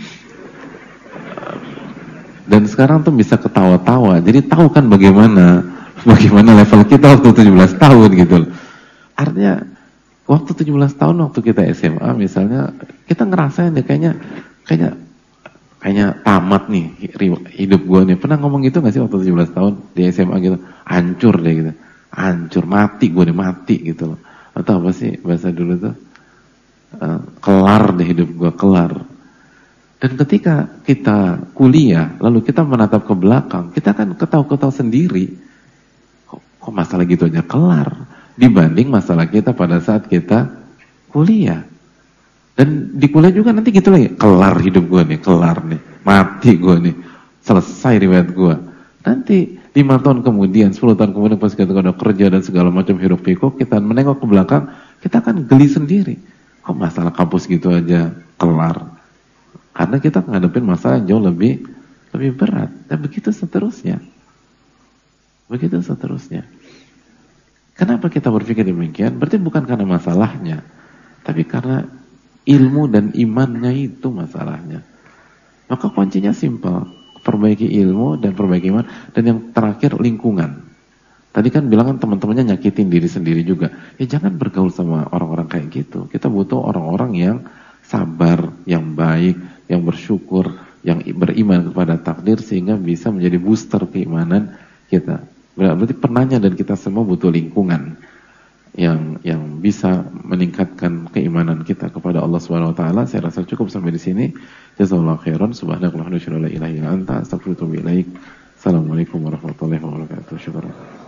Dan sekarang tuh bisa ketawa-tawa. Jadi tahu kan bagaimana level kita waktu 17 tahun gitu loh. Artinya Waktu 17 tahun waktu kita SMA misalnya, kita ngerasain deh kayaknya tamat nih hidup gue nih. Pernah ngomong gitu gak sih waktu 17 tahun di SMA gitu? Hancur deh gitu. Hancur, mati gue nih, mati gitu loh. Atau apa sih bahasa dulu tuh? Kelar deh hidup gue, kelar. Dan ketika kita kuliah, lalu kita menatap ke belakang, kita kan ketahu-ketahu sendiri, kok masalah gitu aja kelar, dibanding masalah kita pada saat kita kuliah. Dan di kuliah juga nanti gitu lagi, kelar hidup gue nih, kelar nih, mati gue nih, selesai riwayat gue. Nanti 5 tahun kemudian, 10 tahun kemudian pas kita udah kerja dan segala macam hiruk pikuk, kita menengok ke belakang, kita akan geli sendiri. Kok masalah kampus gitu aja kelar? Karena kita ngadepin masalah yang jauh lebih berat. Dan begitu seterusnya. Begitu seterusnya. Kenapa kita berpikir demikian? Berarti bukan karena masalahnya, tapi karena ilmu dan imannya itu masalahnya. Maka kuncinya simpel, perbaiki ilmu dan perbaiki iman. Dan yang terakhir lingkungan. Tadi kan bilang kan teman-temannya nyakitin diri sendiri juga. Ya jangan bergaul sama orang-orang kayak gitu. Kita butuh orang-orang yang sabar, yang baik, yang bersyukur, yang beriman kepada takdir sehingga bisa menjadi booster keimanan kita. Berarti penanya dan kita semua butuh lingkungan yang bisa meningkatkan keimanan kita kepada Allah Subhanahu wa taala. Saya rasa cukup sampai di sini. Jazakallahu khairan. Subhanakallahumma wa bihamdika, la ilaha illa anta, astaghfiruka wa atubu ilaik. Assalamualaikum warahmatullahi wabarakatuh. Syukran.